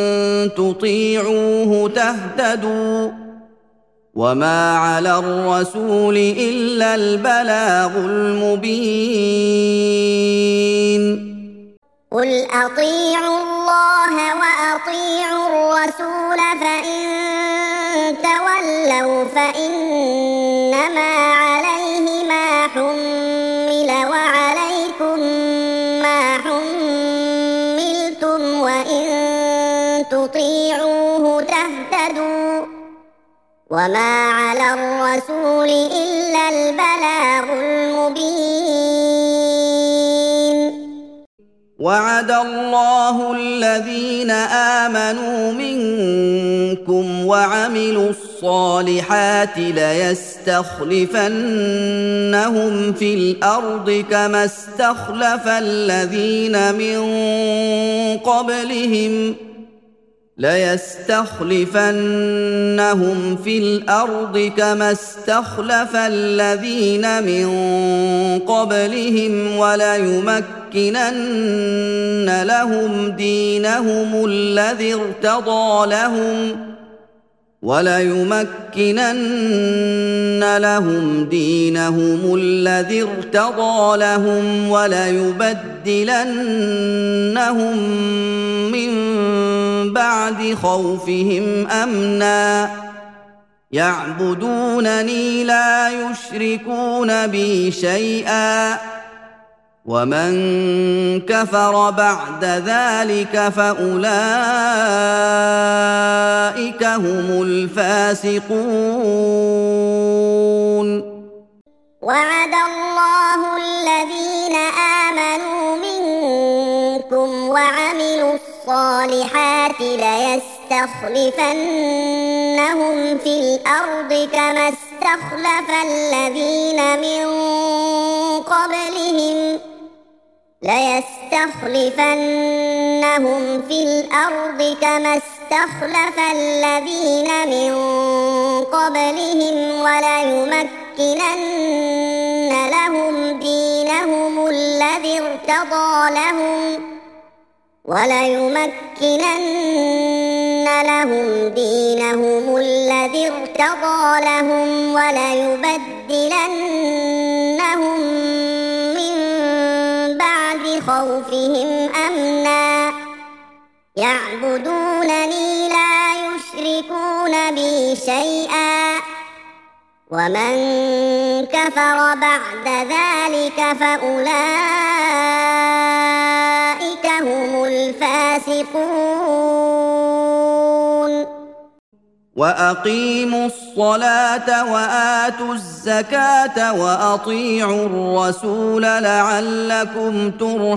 Speaker 1: تطيعوه تهتدوا وما على الرسول إلا البلاغ المبين
Speaker 2: قل أطيعوا الله وأطيعوا الرسول فإن تولوا فإنما عليه ما حمل وعليكم ما حملتم وإن تطيعوه تهتدوا وما على الرسول إلا البلاغ المبين
Speaker 1: وعد الله الذين آمنوا منكم وعملوا الصالحات ليستخلفنهم في الأرض كما استخلف الذين من قبلهم ليستخلفنهم في الأرض كما استخلف الذين من قبلهم وليمكنن لهم دينهم الذي ارتضى لهم وليمكنن لهم دينهم الذي ارتضى لهم وليبدلنهم من بعد خوفهم أمنا يعبدونني لا يشركون بي شيئا ومن كفر بعد ذلك فأولئك هم الفاسقون
Speaker 2: وعد الله الذين آمنوا منكم وعملوا الصالحات ليستخلفنهم في الأرض كما استخلف الذين من قبلهم ليستخلفنهم في الأرض كما استخلف الذين من قبلهم وليمكنن لهم دينهم الذي ارتضى لهم وليمكنن لهم دينهم الذي ارتضى لهم وليبدلنهم من بعد خوفهم أمنا يعبدونني لا يشركون بي شيئا ومن كفر بعد ذلك فأولئك هم الفاسقون
Speaker 1: وأقيموا الصلاة وآتوا الزكاة وأطيعوا الرسول لعلكم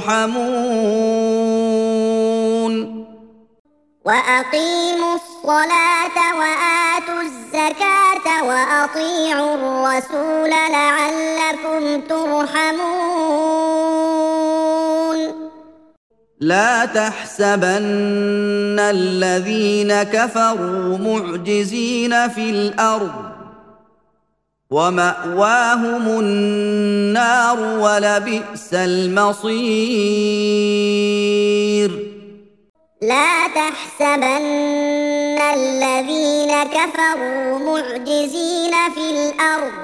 Speaker 1: ترحمون
Speaker 2: وأقيموا الصلاة وآتوا الزكاة وأطيعوا الرسول لعلكم ترحمون
Speaker 1: لا تحسبن الذين كفروا معجزين في الأرض ومأواهم النار ولبئس المصير
Speaker 2: لا تحسبن الذين كفروا معجزين في الأرض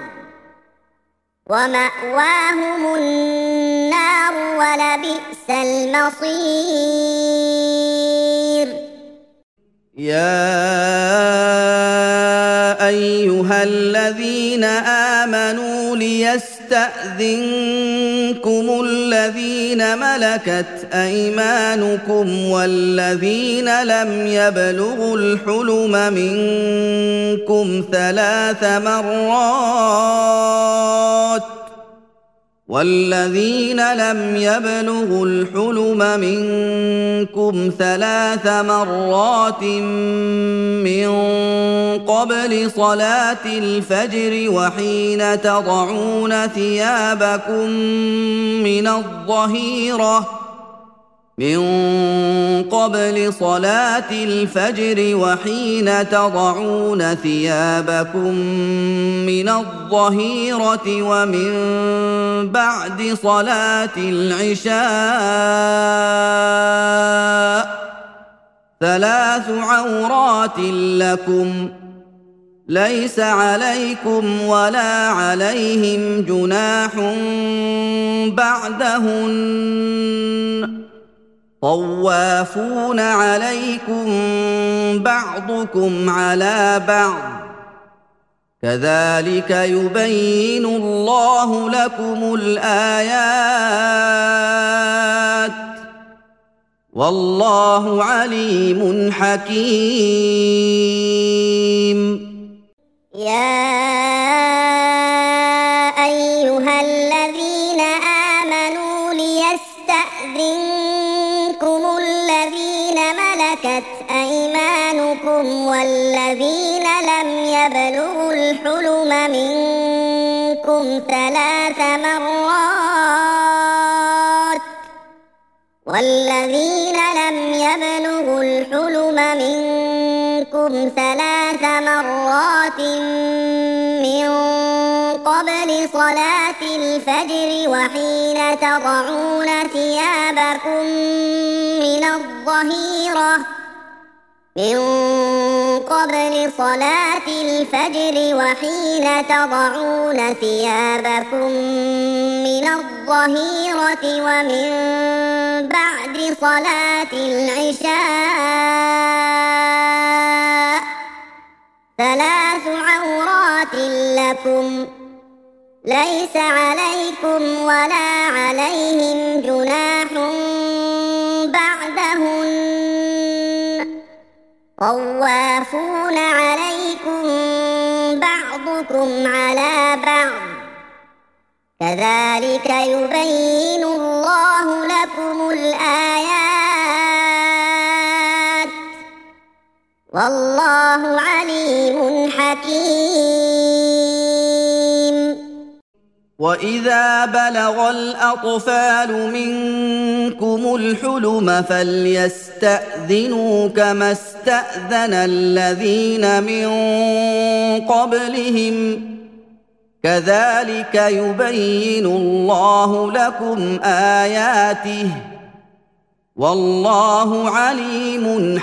Speaker 2: ومأواهم النار ولبئس المصير
Speaker 1: يا أيها الذين آمنوا ليستأذنكم الذين ملكت أيمانكم والذين لم يبلغوا الحلم منكم ثلاث مرات والذين لم يبلغوا الحلم منكم ثلاث مرات من قبل صلاة الفجر وحين تضعون ثيابكم من الظهيرة من قبل صلاة الفجر وحين تضعون ثيابكم من الظهيرة ومن بعد صلاة العشاء ثلاث عورات لكم ليس عليكم ولا عليهم جناح بعدهن طوافون عليكم بعضكم على بعض كذلك يبين الله لكم الآيات والله عليم حكيم.
Speaker 2: يا أيها الذين آمنوا ليستأذنكم الذين ملكت أيمانكم والذين لم يبلغوا الحلم منكم ثلاث مرات والذين لم يبلغوا الحلم منكم ثلاث مرات من قبل صلاة الفجر وحين تضعون ثيابكم من الظهيرة من قبل صلاة الفجر وحين تضعون ثيابكم من الظهيرة ومن بعد صلاة العشاء ثلاث عورات لكم ليس عليكم ولا عليهم جناح بعدهن طوافون عليكم بعضكم على بعض كذلك يبين الله لكم الآيات والله عليم حكيم.
Speaker 1: وإذا بلغ الأطفال منكم الحلم فليستأذنوا كما استأذن الذين من قبلهم كذلك يبين الله لكم آياته والله عليم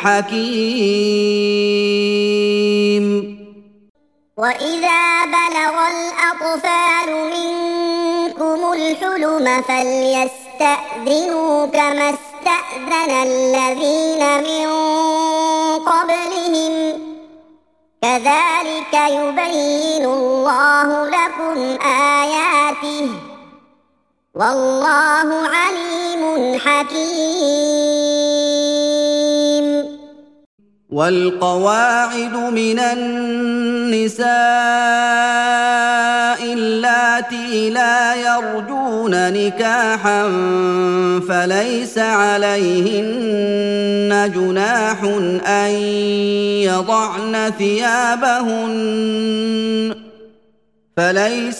Speaker 1: حكيم.
Speaker 2: وإذا بلغ الأطفال منكم الحلم فليستأذنوا كما استأذن الذين من قبلهم كذلك يبين الله لكم آياته والله عليم حكيم.
Speaker 1: والقواعد من النساء اللاتي لا يرجون نكاحا فليس عليهن جناح أن يضعن ثيابهن فليس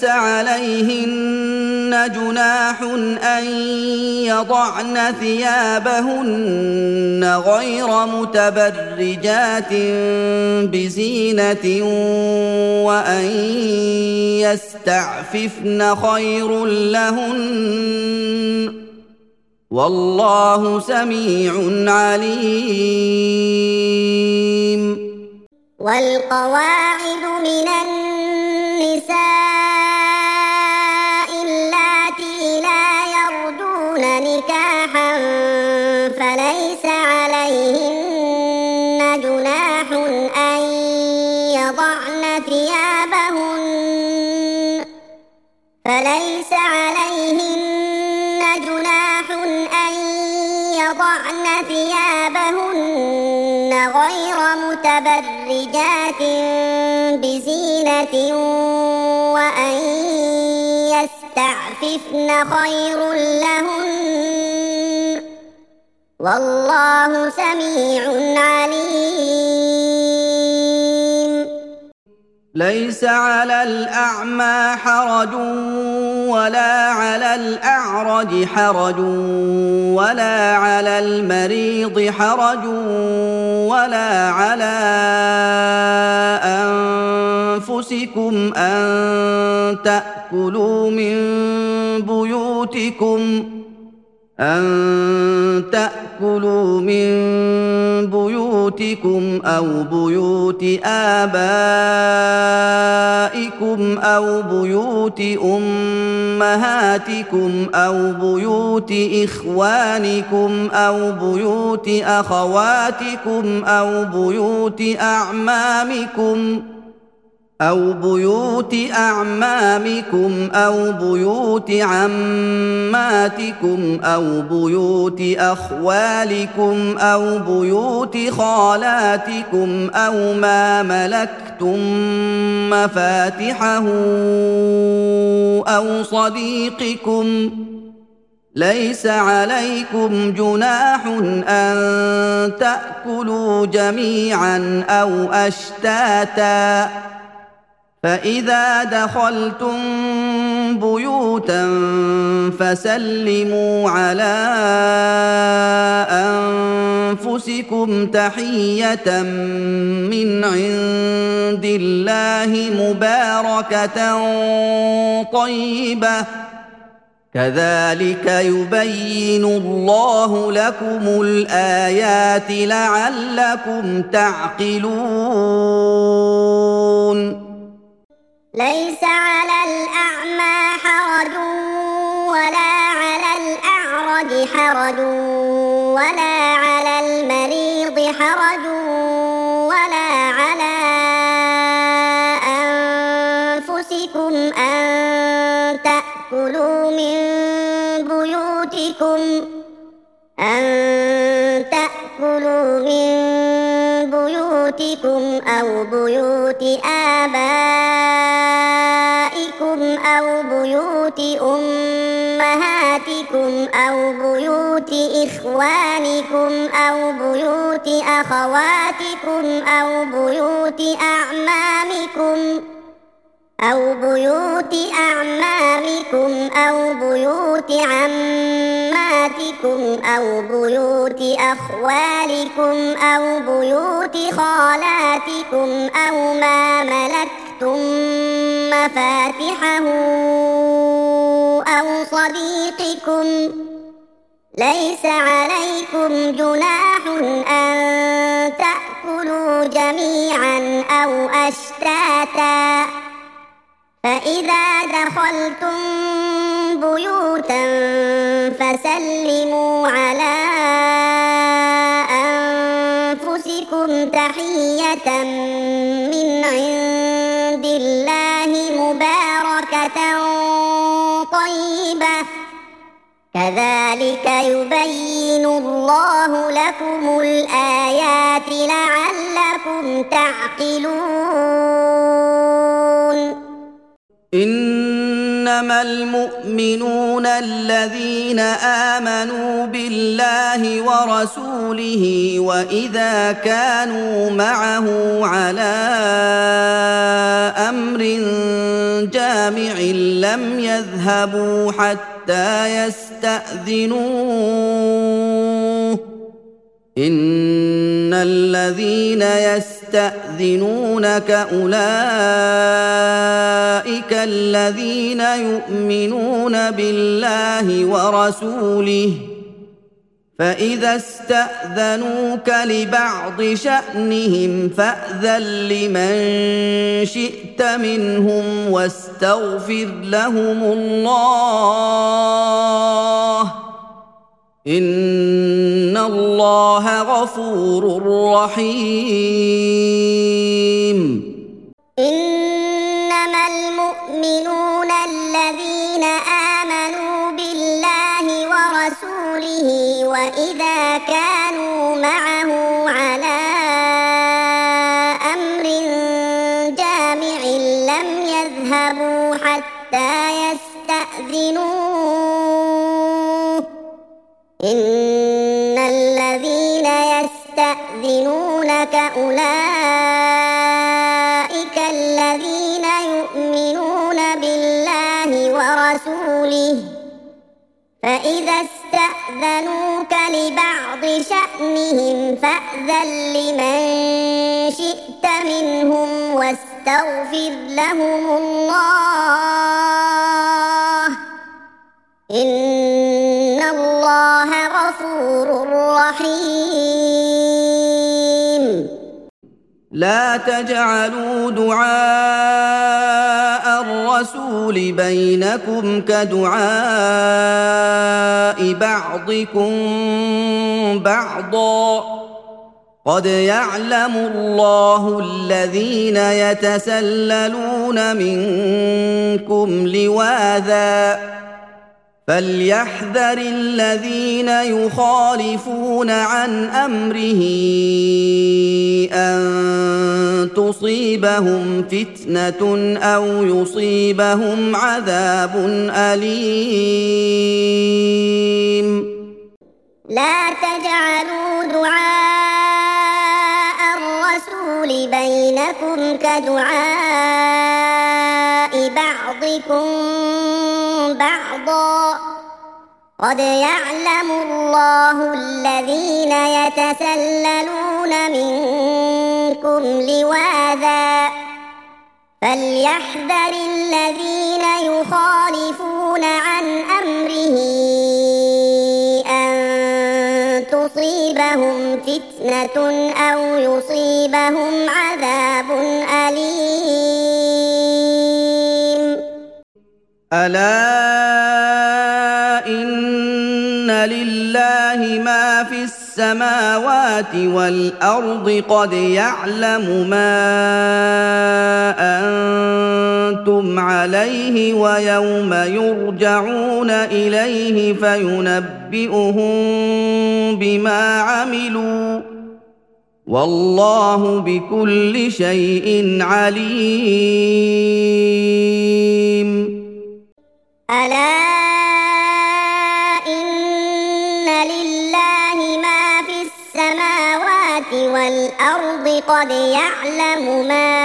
Speaker 1: عليهن جناح أن يضعن ثيابهن غير متبرجات بزينة وأن يستعففن خير لهن والله سميع عليم.
Speaker 2: والقواعد من النساء اللاتي لا يرجون نكاحا فليس عليهن جناح أن يضعن ثيابهن فليس عليهن جناح أن يضعن ثيابهن غير متبرجات بزينة وأن يستعففن خير لهن والله سميع عليم.
Speaker 1: ليس على الأعمى حرج ولا على الأعرج حرج ولا على المريض حرج ولا على أنفسكم أن تأكلوا من بيوتكم أن تأكلوا من بيوتكم أو بيوت آبائكم أو بيوت أمهاتكم أو بيوت إخوانكم أو بيوت أخواتكم أو بيوت أعمامكم أو بيوت أعمامكم أو بيوت عماتكم أو بيوت أخوالكم أو بيوت خالاتكم أو ما ملكتم مفاتحه أو صديقكم ليس عليكم جناح أن تأكلوا جميعا أو أشتاتا فإذا دخلتم بيوتا فسلموا على أنفسكم تحية من عند الله مباركة طيبة كذلك يبين الله لكم الآيات لعلكم تعقلون
Speaker 2: ليس على الأعمى حرج ولا على الأعرج حرج ولا على المريض حرج ولا على أنفسكم أن تأكلوا من بيوتكم أن تأكلوا من بيوتكم أو بيوت آبائكم أو بيوت أمهاتكم أو بيوت إخوانكم أو بيوت أخواتكم أو بيوت أعمامكم أو بيوت أعمامكم أو بيوت عماتكم أو بيوت أخوالكم أو بيوت خالاتكم أو ما ملكتم مفاتحه أو صديقكم ليس عليكم جناح أن تأكلوا جميعا أو أشتاتا فإذا دخلتم بيوتا فسلموا على أنفسكم تحية من عند الله مباركة طيبة كذلك يبين الله لكم الآيات لعلكم تعقلون
Speaker 1: إنما المؤمنون الذين آمنوا بالله ورسوله وإذا كانوا معه على أمر جامع لم يذهبوا حتى يستأذنوه إن الذين يستأذنونك أولئك الذين يؤمنون بالله ورسوله فإذا استأذنوك لبعض شأنهم فأذن لمن شئت منهم واستغفر لهم الله إن الله غفور رحيم
Speaker 2: إنما المؤمنون الذين آمنوا بالله ورسوله وإذا كانوا معه على أمر جامع لم يذهبوا حتى يستأذنوه إن الذين يستأذنونك أولئك الذين ورسوله فإذا استأذنوك لبعض شأنهم فأذن لمن شئت منهم واستغفر لهم الله إن الله غفور رحيم.
Speaker 1: لا تجعلوا دعاء الرسول بينكم كدعاء بعضكم بعضا قد يعلم الله الذين يتسللون منكم لواذا فليحذر الذين يخالفون عن أمره أن تصيبهم فتنة أو يصيبهم عذاب أليم.
Speaker 2: لا تجعلوا دعاء الرسول بينكم كدعاء بعضكم بعضا قد يعلم الله الذين يتسللون منكم لواذا فليحذر الذين يخالفون عن أمره أن تصيبهم فتنة أو يصيبهم عذاب أليم.
Speaker 1: ألا إن لله ما في السماوات والأرض قد يعلم ما أنتم عليه ويوم يرجعون إليه فينبئهم بما عملوا والله بكل شيء عليم.
Speaker 2: ألا إن لله ما في السماوات والأرض قد يعلم ما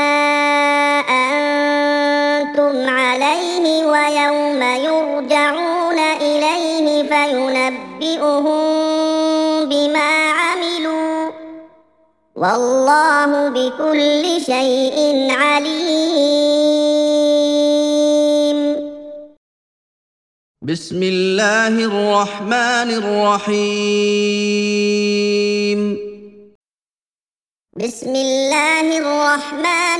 Speaker 2: أنتم عليه ويوم يرجعون إليه فينبئهم بما عملوا والله بكل شيء عليم.
Speaker 1: بسم الله الرحمن الرحيم.
Speaker 2: بسم الله الرحمن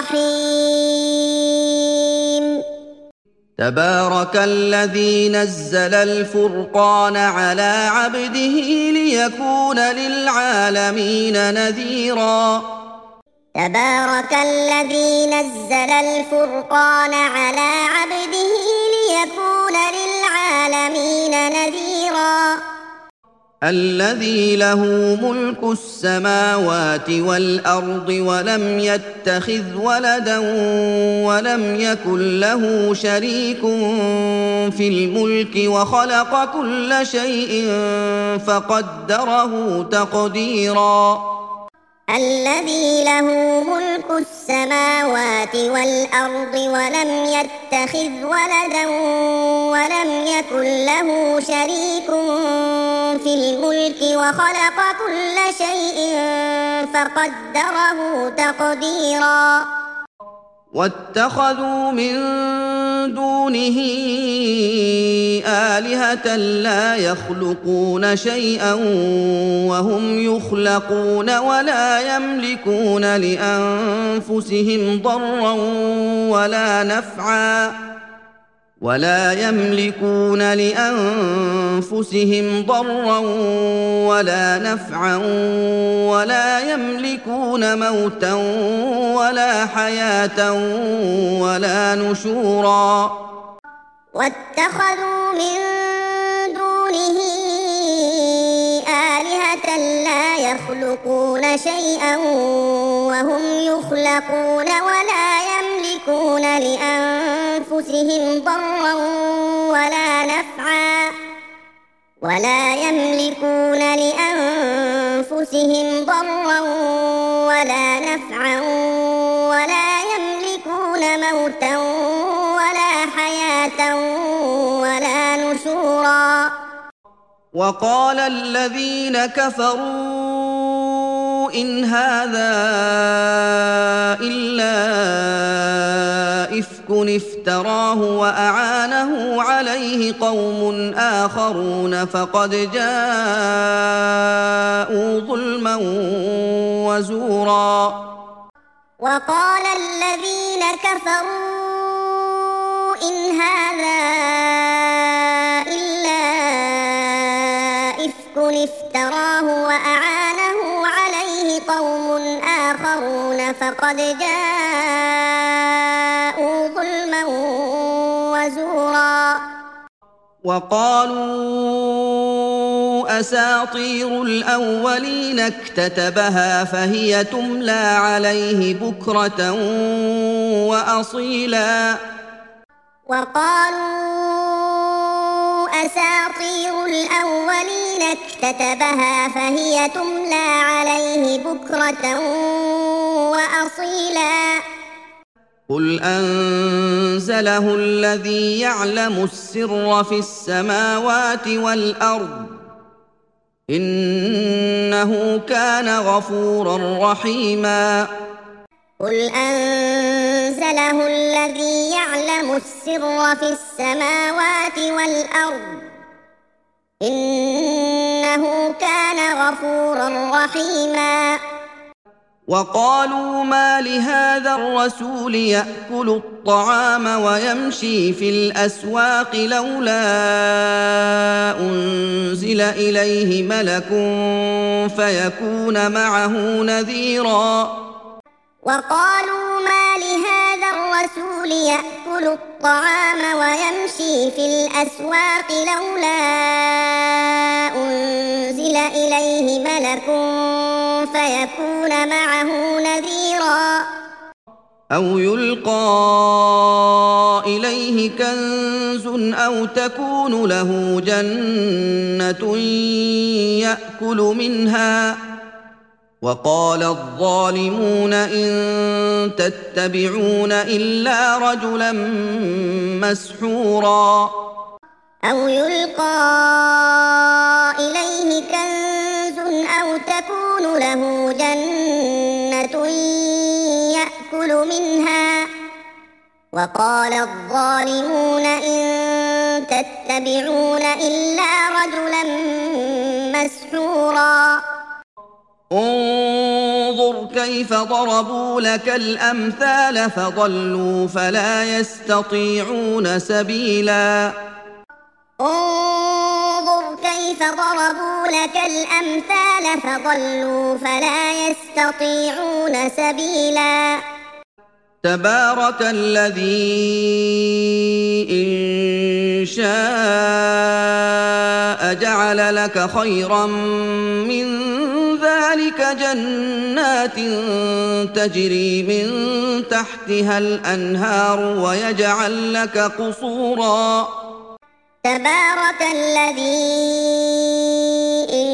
Speaker 2: الرحيم.
Speaker 1: تبارك الذي نزل الفرقان على عبده ليكون للعالمين نذيرا.
Speaker 2: تبارك الذي نزل الفرقان على عبده ليكون للعالمين نذيرا.
Speaker 1: الذي له ملك السماوات والأرض ولم يتخذ ولدا ولم يكن له شريك في الملك وخلق كل شيء فقدره تقديرا.
Speaker 2: الذي له ملك السماوات والأرض ولم يتخذ ولدا ولم يكن له شريك في الملك وخلق كل شيء فقدره تقديرا.
Speaker 1: واتخذوا من دونه آلهة لا يخلقون شيئا وهم يخلقون ولا يملكون لأنفسهم ضرا ولا نفعا ولا يملكون لأنفسهم ضرا ولا نفعا ولا يملكون موتا ولا حياة ولا نشورا.
Speaker 2: واتخذوا من دونه آلهة لا يخلقون شيئا وهم يخلقون ولا يملكون لأنفسهم ضرا ولا نفعا ولا يملكون لأنفسهم ضرا ولا نفعا ولا يملكون موتا ولا حياة حياة ولا نشورا
Speaker 1: وقال الذين كفروا إن هذا إلا إفك افتراه وأعانه عليه قوم آخرون فقد جاءوا ظلما وزورا
Speaker 2: وقال الذين كفروا إن هذا إلا إفك افتراه وأعانه عليه قوم آخرون فقد جاءوا ظلما وزورا
Speaker 1: وقالوا أساطير الأولين اكتتبها فهي تملى عليه بكرة وأصيلا
Speaker 2: وقالوا أساطير الأولين اكتتبها فهي تملى عليه بكرة وأصيلا
Speaker 1: قل أنزله الذي يعلم السر في السماوات والأرض إنه كان غفورا رحيما
Speaker 2: قل أنزله الذي يعلم السر في السماوات والأرض إنه كان غفورا رحيما
Speaker 1: وقالوا ما لهذا الرسول يأكل الطعام ويمشي في الأسواق لولا أنزل إليه ملك فيكون معه نذيرا
Speaker 2: وقالوا ما لهذا الرسول يأكل الطعام ويمشي في الأسواق لولا أنزل إليه ملك فيكون معه نذيرا
Speaker 1: أو يلقى إليه كنز أو تكون له جنة يأكل منها وقال الظالمون إن تتبعون إلا رجلا مسحورا
Speaker 2: أو يلقى إليه كنز أو تكون له جنة يأكل منها وقال الظالمون إن تتبعون إلا رجلا مسحورا
Speaker 1: انظر كيف ضربوا لك الأمثال فضلوا فلا يستطيعون سبيلا
Speaker 2: انظر كيف ضربوا لك الأمثال فضلوا فلا يستطيعون سبيلا
Speaker 1: تبارك الذي إن شاء جعل لك خيرا من ذلك جنات تجري من تحتها الأنهار ويجعل لك قصورا
Speaker 2: تبارك الذي إن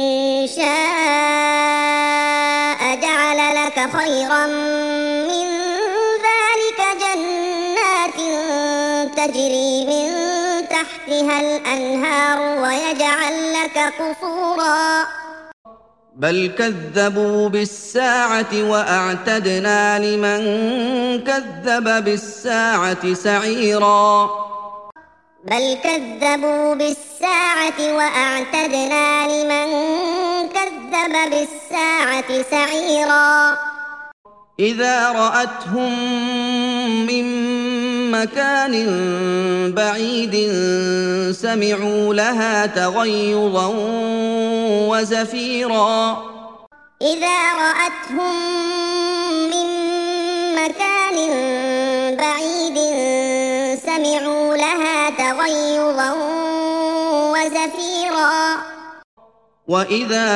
Speaker 2: شاء جعل لك خيرا من ذلك جنات تجري من تحتها الأنهار ويجعل لك قصورا
Speaker 1: بل كذبوا بالساعة وأعتدنا لمن كذب بالساعة سعيرا
Speaker 2: بل كذبوا بالساعة وأعتدنا لمن كذب بالساعة سعيرا
Speaker 1: إذا رأتهم من مكان بعيد سمعوا لها تغيظا وزفيرا
Speaker 2: إذا رأتهم من مكان بعيد سمعوا لها تغيظا وزفيرا
Speaker 1: وإذا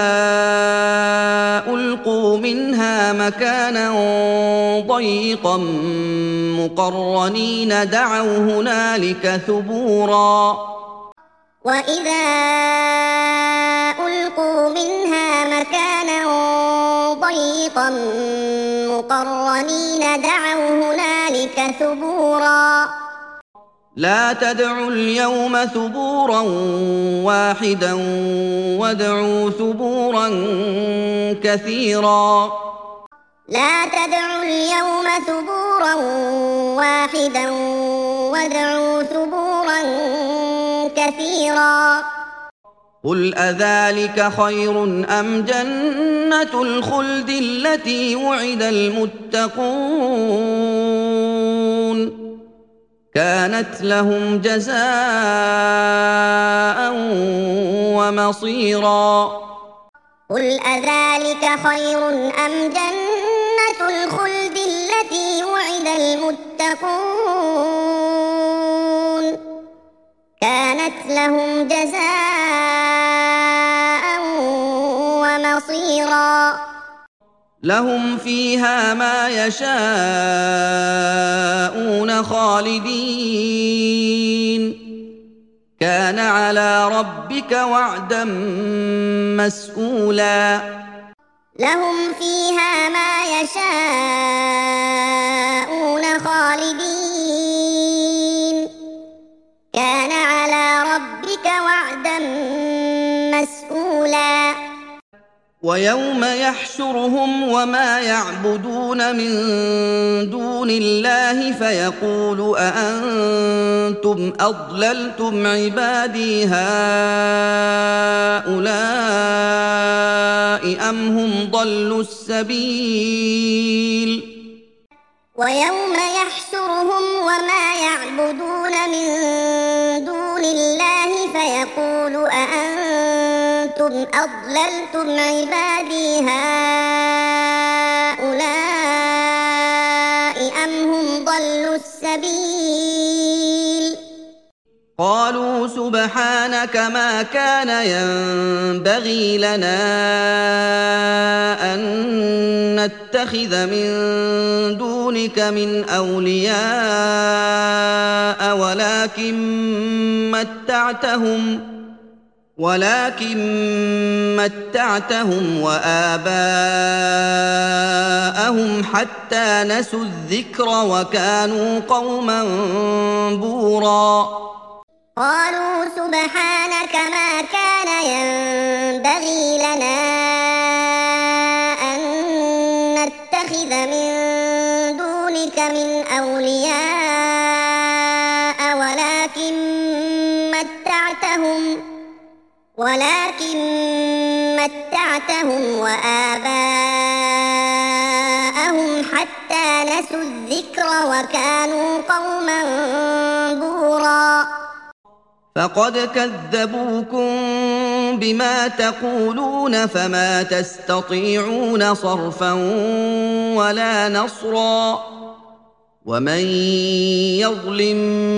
Speaker 1: ألقوا منها مكانا ضيقا مقرنين دعوا هنالك ثبورا
Speaker 2: وإذا ألقوا منها مكانا ضيقا مقرنين دعوا هنالك ثبورا
Speaker 1: لا تدعوا اليوم ثبورا واحدا وادعوا ثبورا كثيرا
Speaker 2: لا تدعوا اليوم ثبورا واحدا وادعوا ثبورا كثيرا
Speaker 1: قل أذلك خير أم جنة الخلد التي وعد المتقون كانت لهم جزاء ومصيرا
Speaker 2: قل أذلك خير أم جنة الخلد التي وعد المتقون كانت لهم جزاء ومصيرا
Speaker 1: لهم فيها ما يشاءون خالدين كان على ربك وعدا مسئولا
Speaker 2: لهم فيها ما يشاءون خالدين كان على ربك وعدا مسئولا
Speaker 1: ويوم يحشرهم وما يعبدون من دون الله فيقول أأنتم أضللتم عبادي هؤلاء أم هم ضلوا السبيل
Speaker 2: ويوم يحشرهم وما يعبدون من دون الله فيقول أأنتم أضللتم عبادي هؤلاء أم هم ضلوا السبيل
Speaker 1: قالوا سبحانك ما كان ينبغي لنا أن نتخذ من دونك من أولياء ولكن متعتهم ولكن متعتهم وآباءهم حتى نسوا الذكر وكانوا قوما بورا
Speaker 2: قالوا سبحانك ما كان ينبغي لنا أن نتخذ من دونك من أولياء ولكن متعتهم ولكن متعتهم وآباءهم حتى نسوا الذكر وكانوا قوما بورا
Speaker 1: فقد كذبوكم بما تقولون فما تستطيعون صرفا ولا نصرا ومن يظلم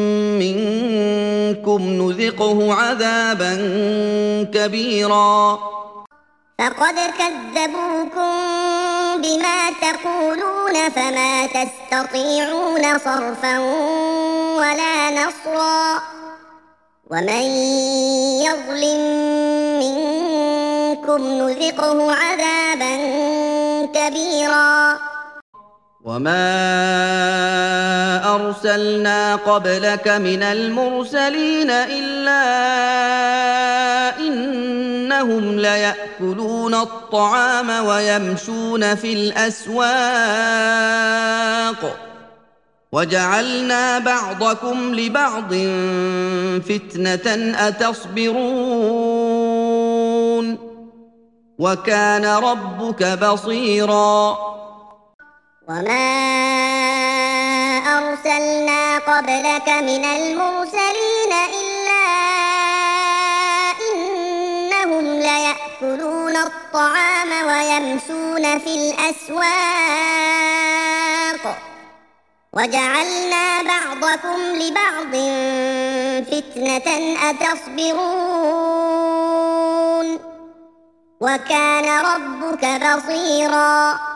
Speaker 1: منكم نذقه عذابا كبيرا
Speaker 2: فقد كذبوكم بما تقولون فما تستطيعون صرفا ولا نصرا ومن يظلم منكم نذقه عذابا كبيرا
Speaker 1: وما أرسلنا قبلك من المرسلين إلا إنهم ليأكلون الطعام ويمشون في الأسواق وجعلنا بعضكم لبعض فتنة أتصبرون وكان ربك بصيرا
Speaker 2: وما أرسلنا قبلك من المرسلين إلا إنهم ليأكلون الطعام ويمشون في الأسواق وجعلنا بعضكم لبعض فتنة أتصبرون وكان ربك بصيرا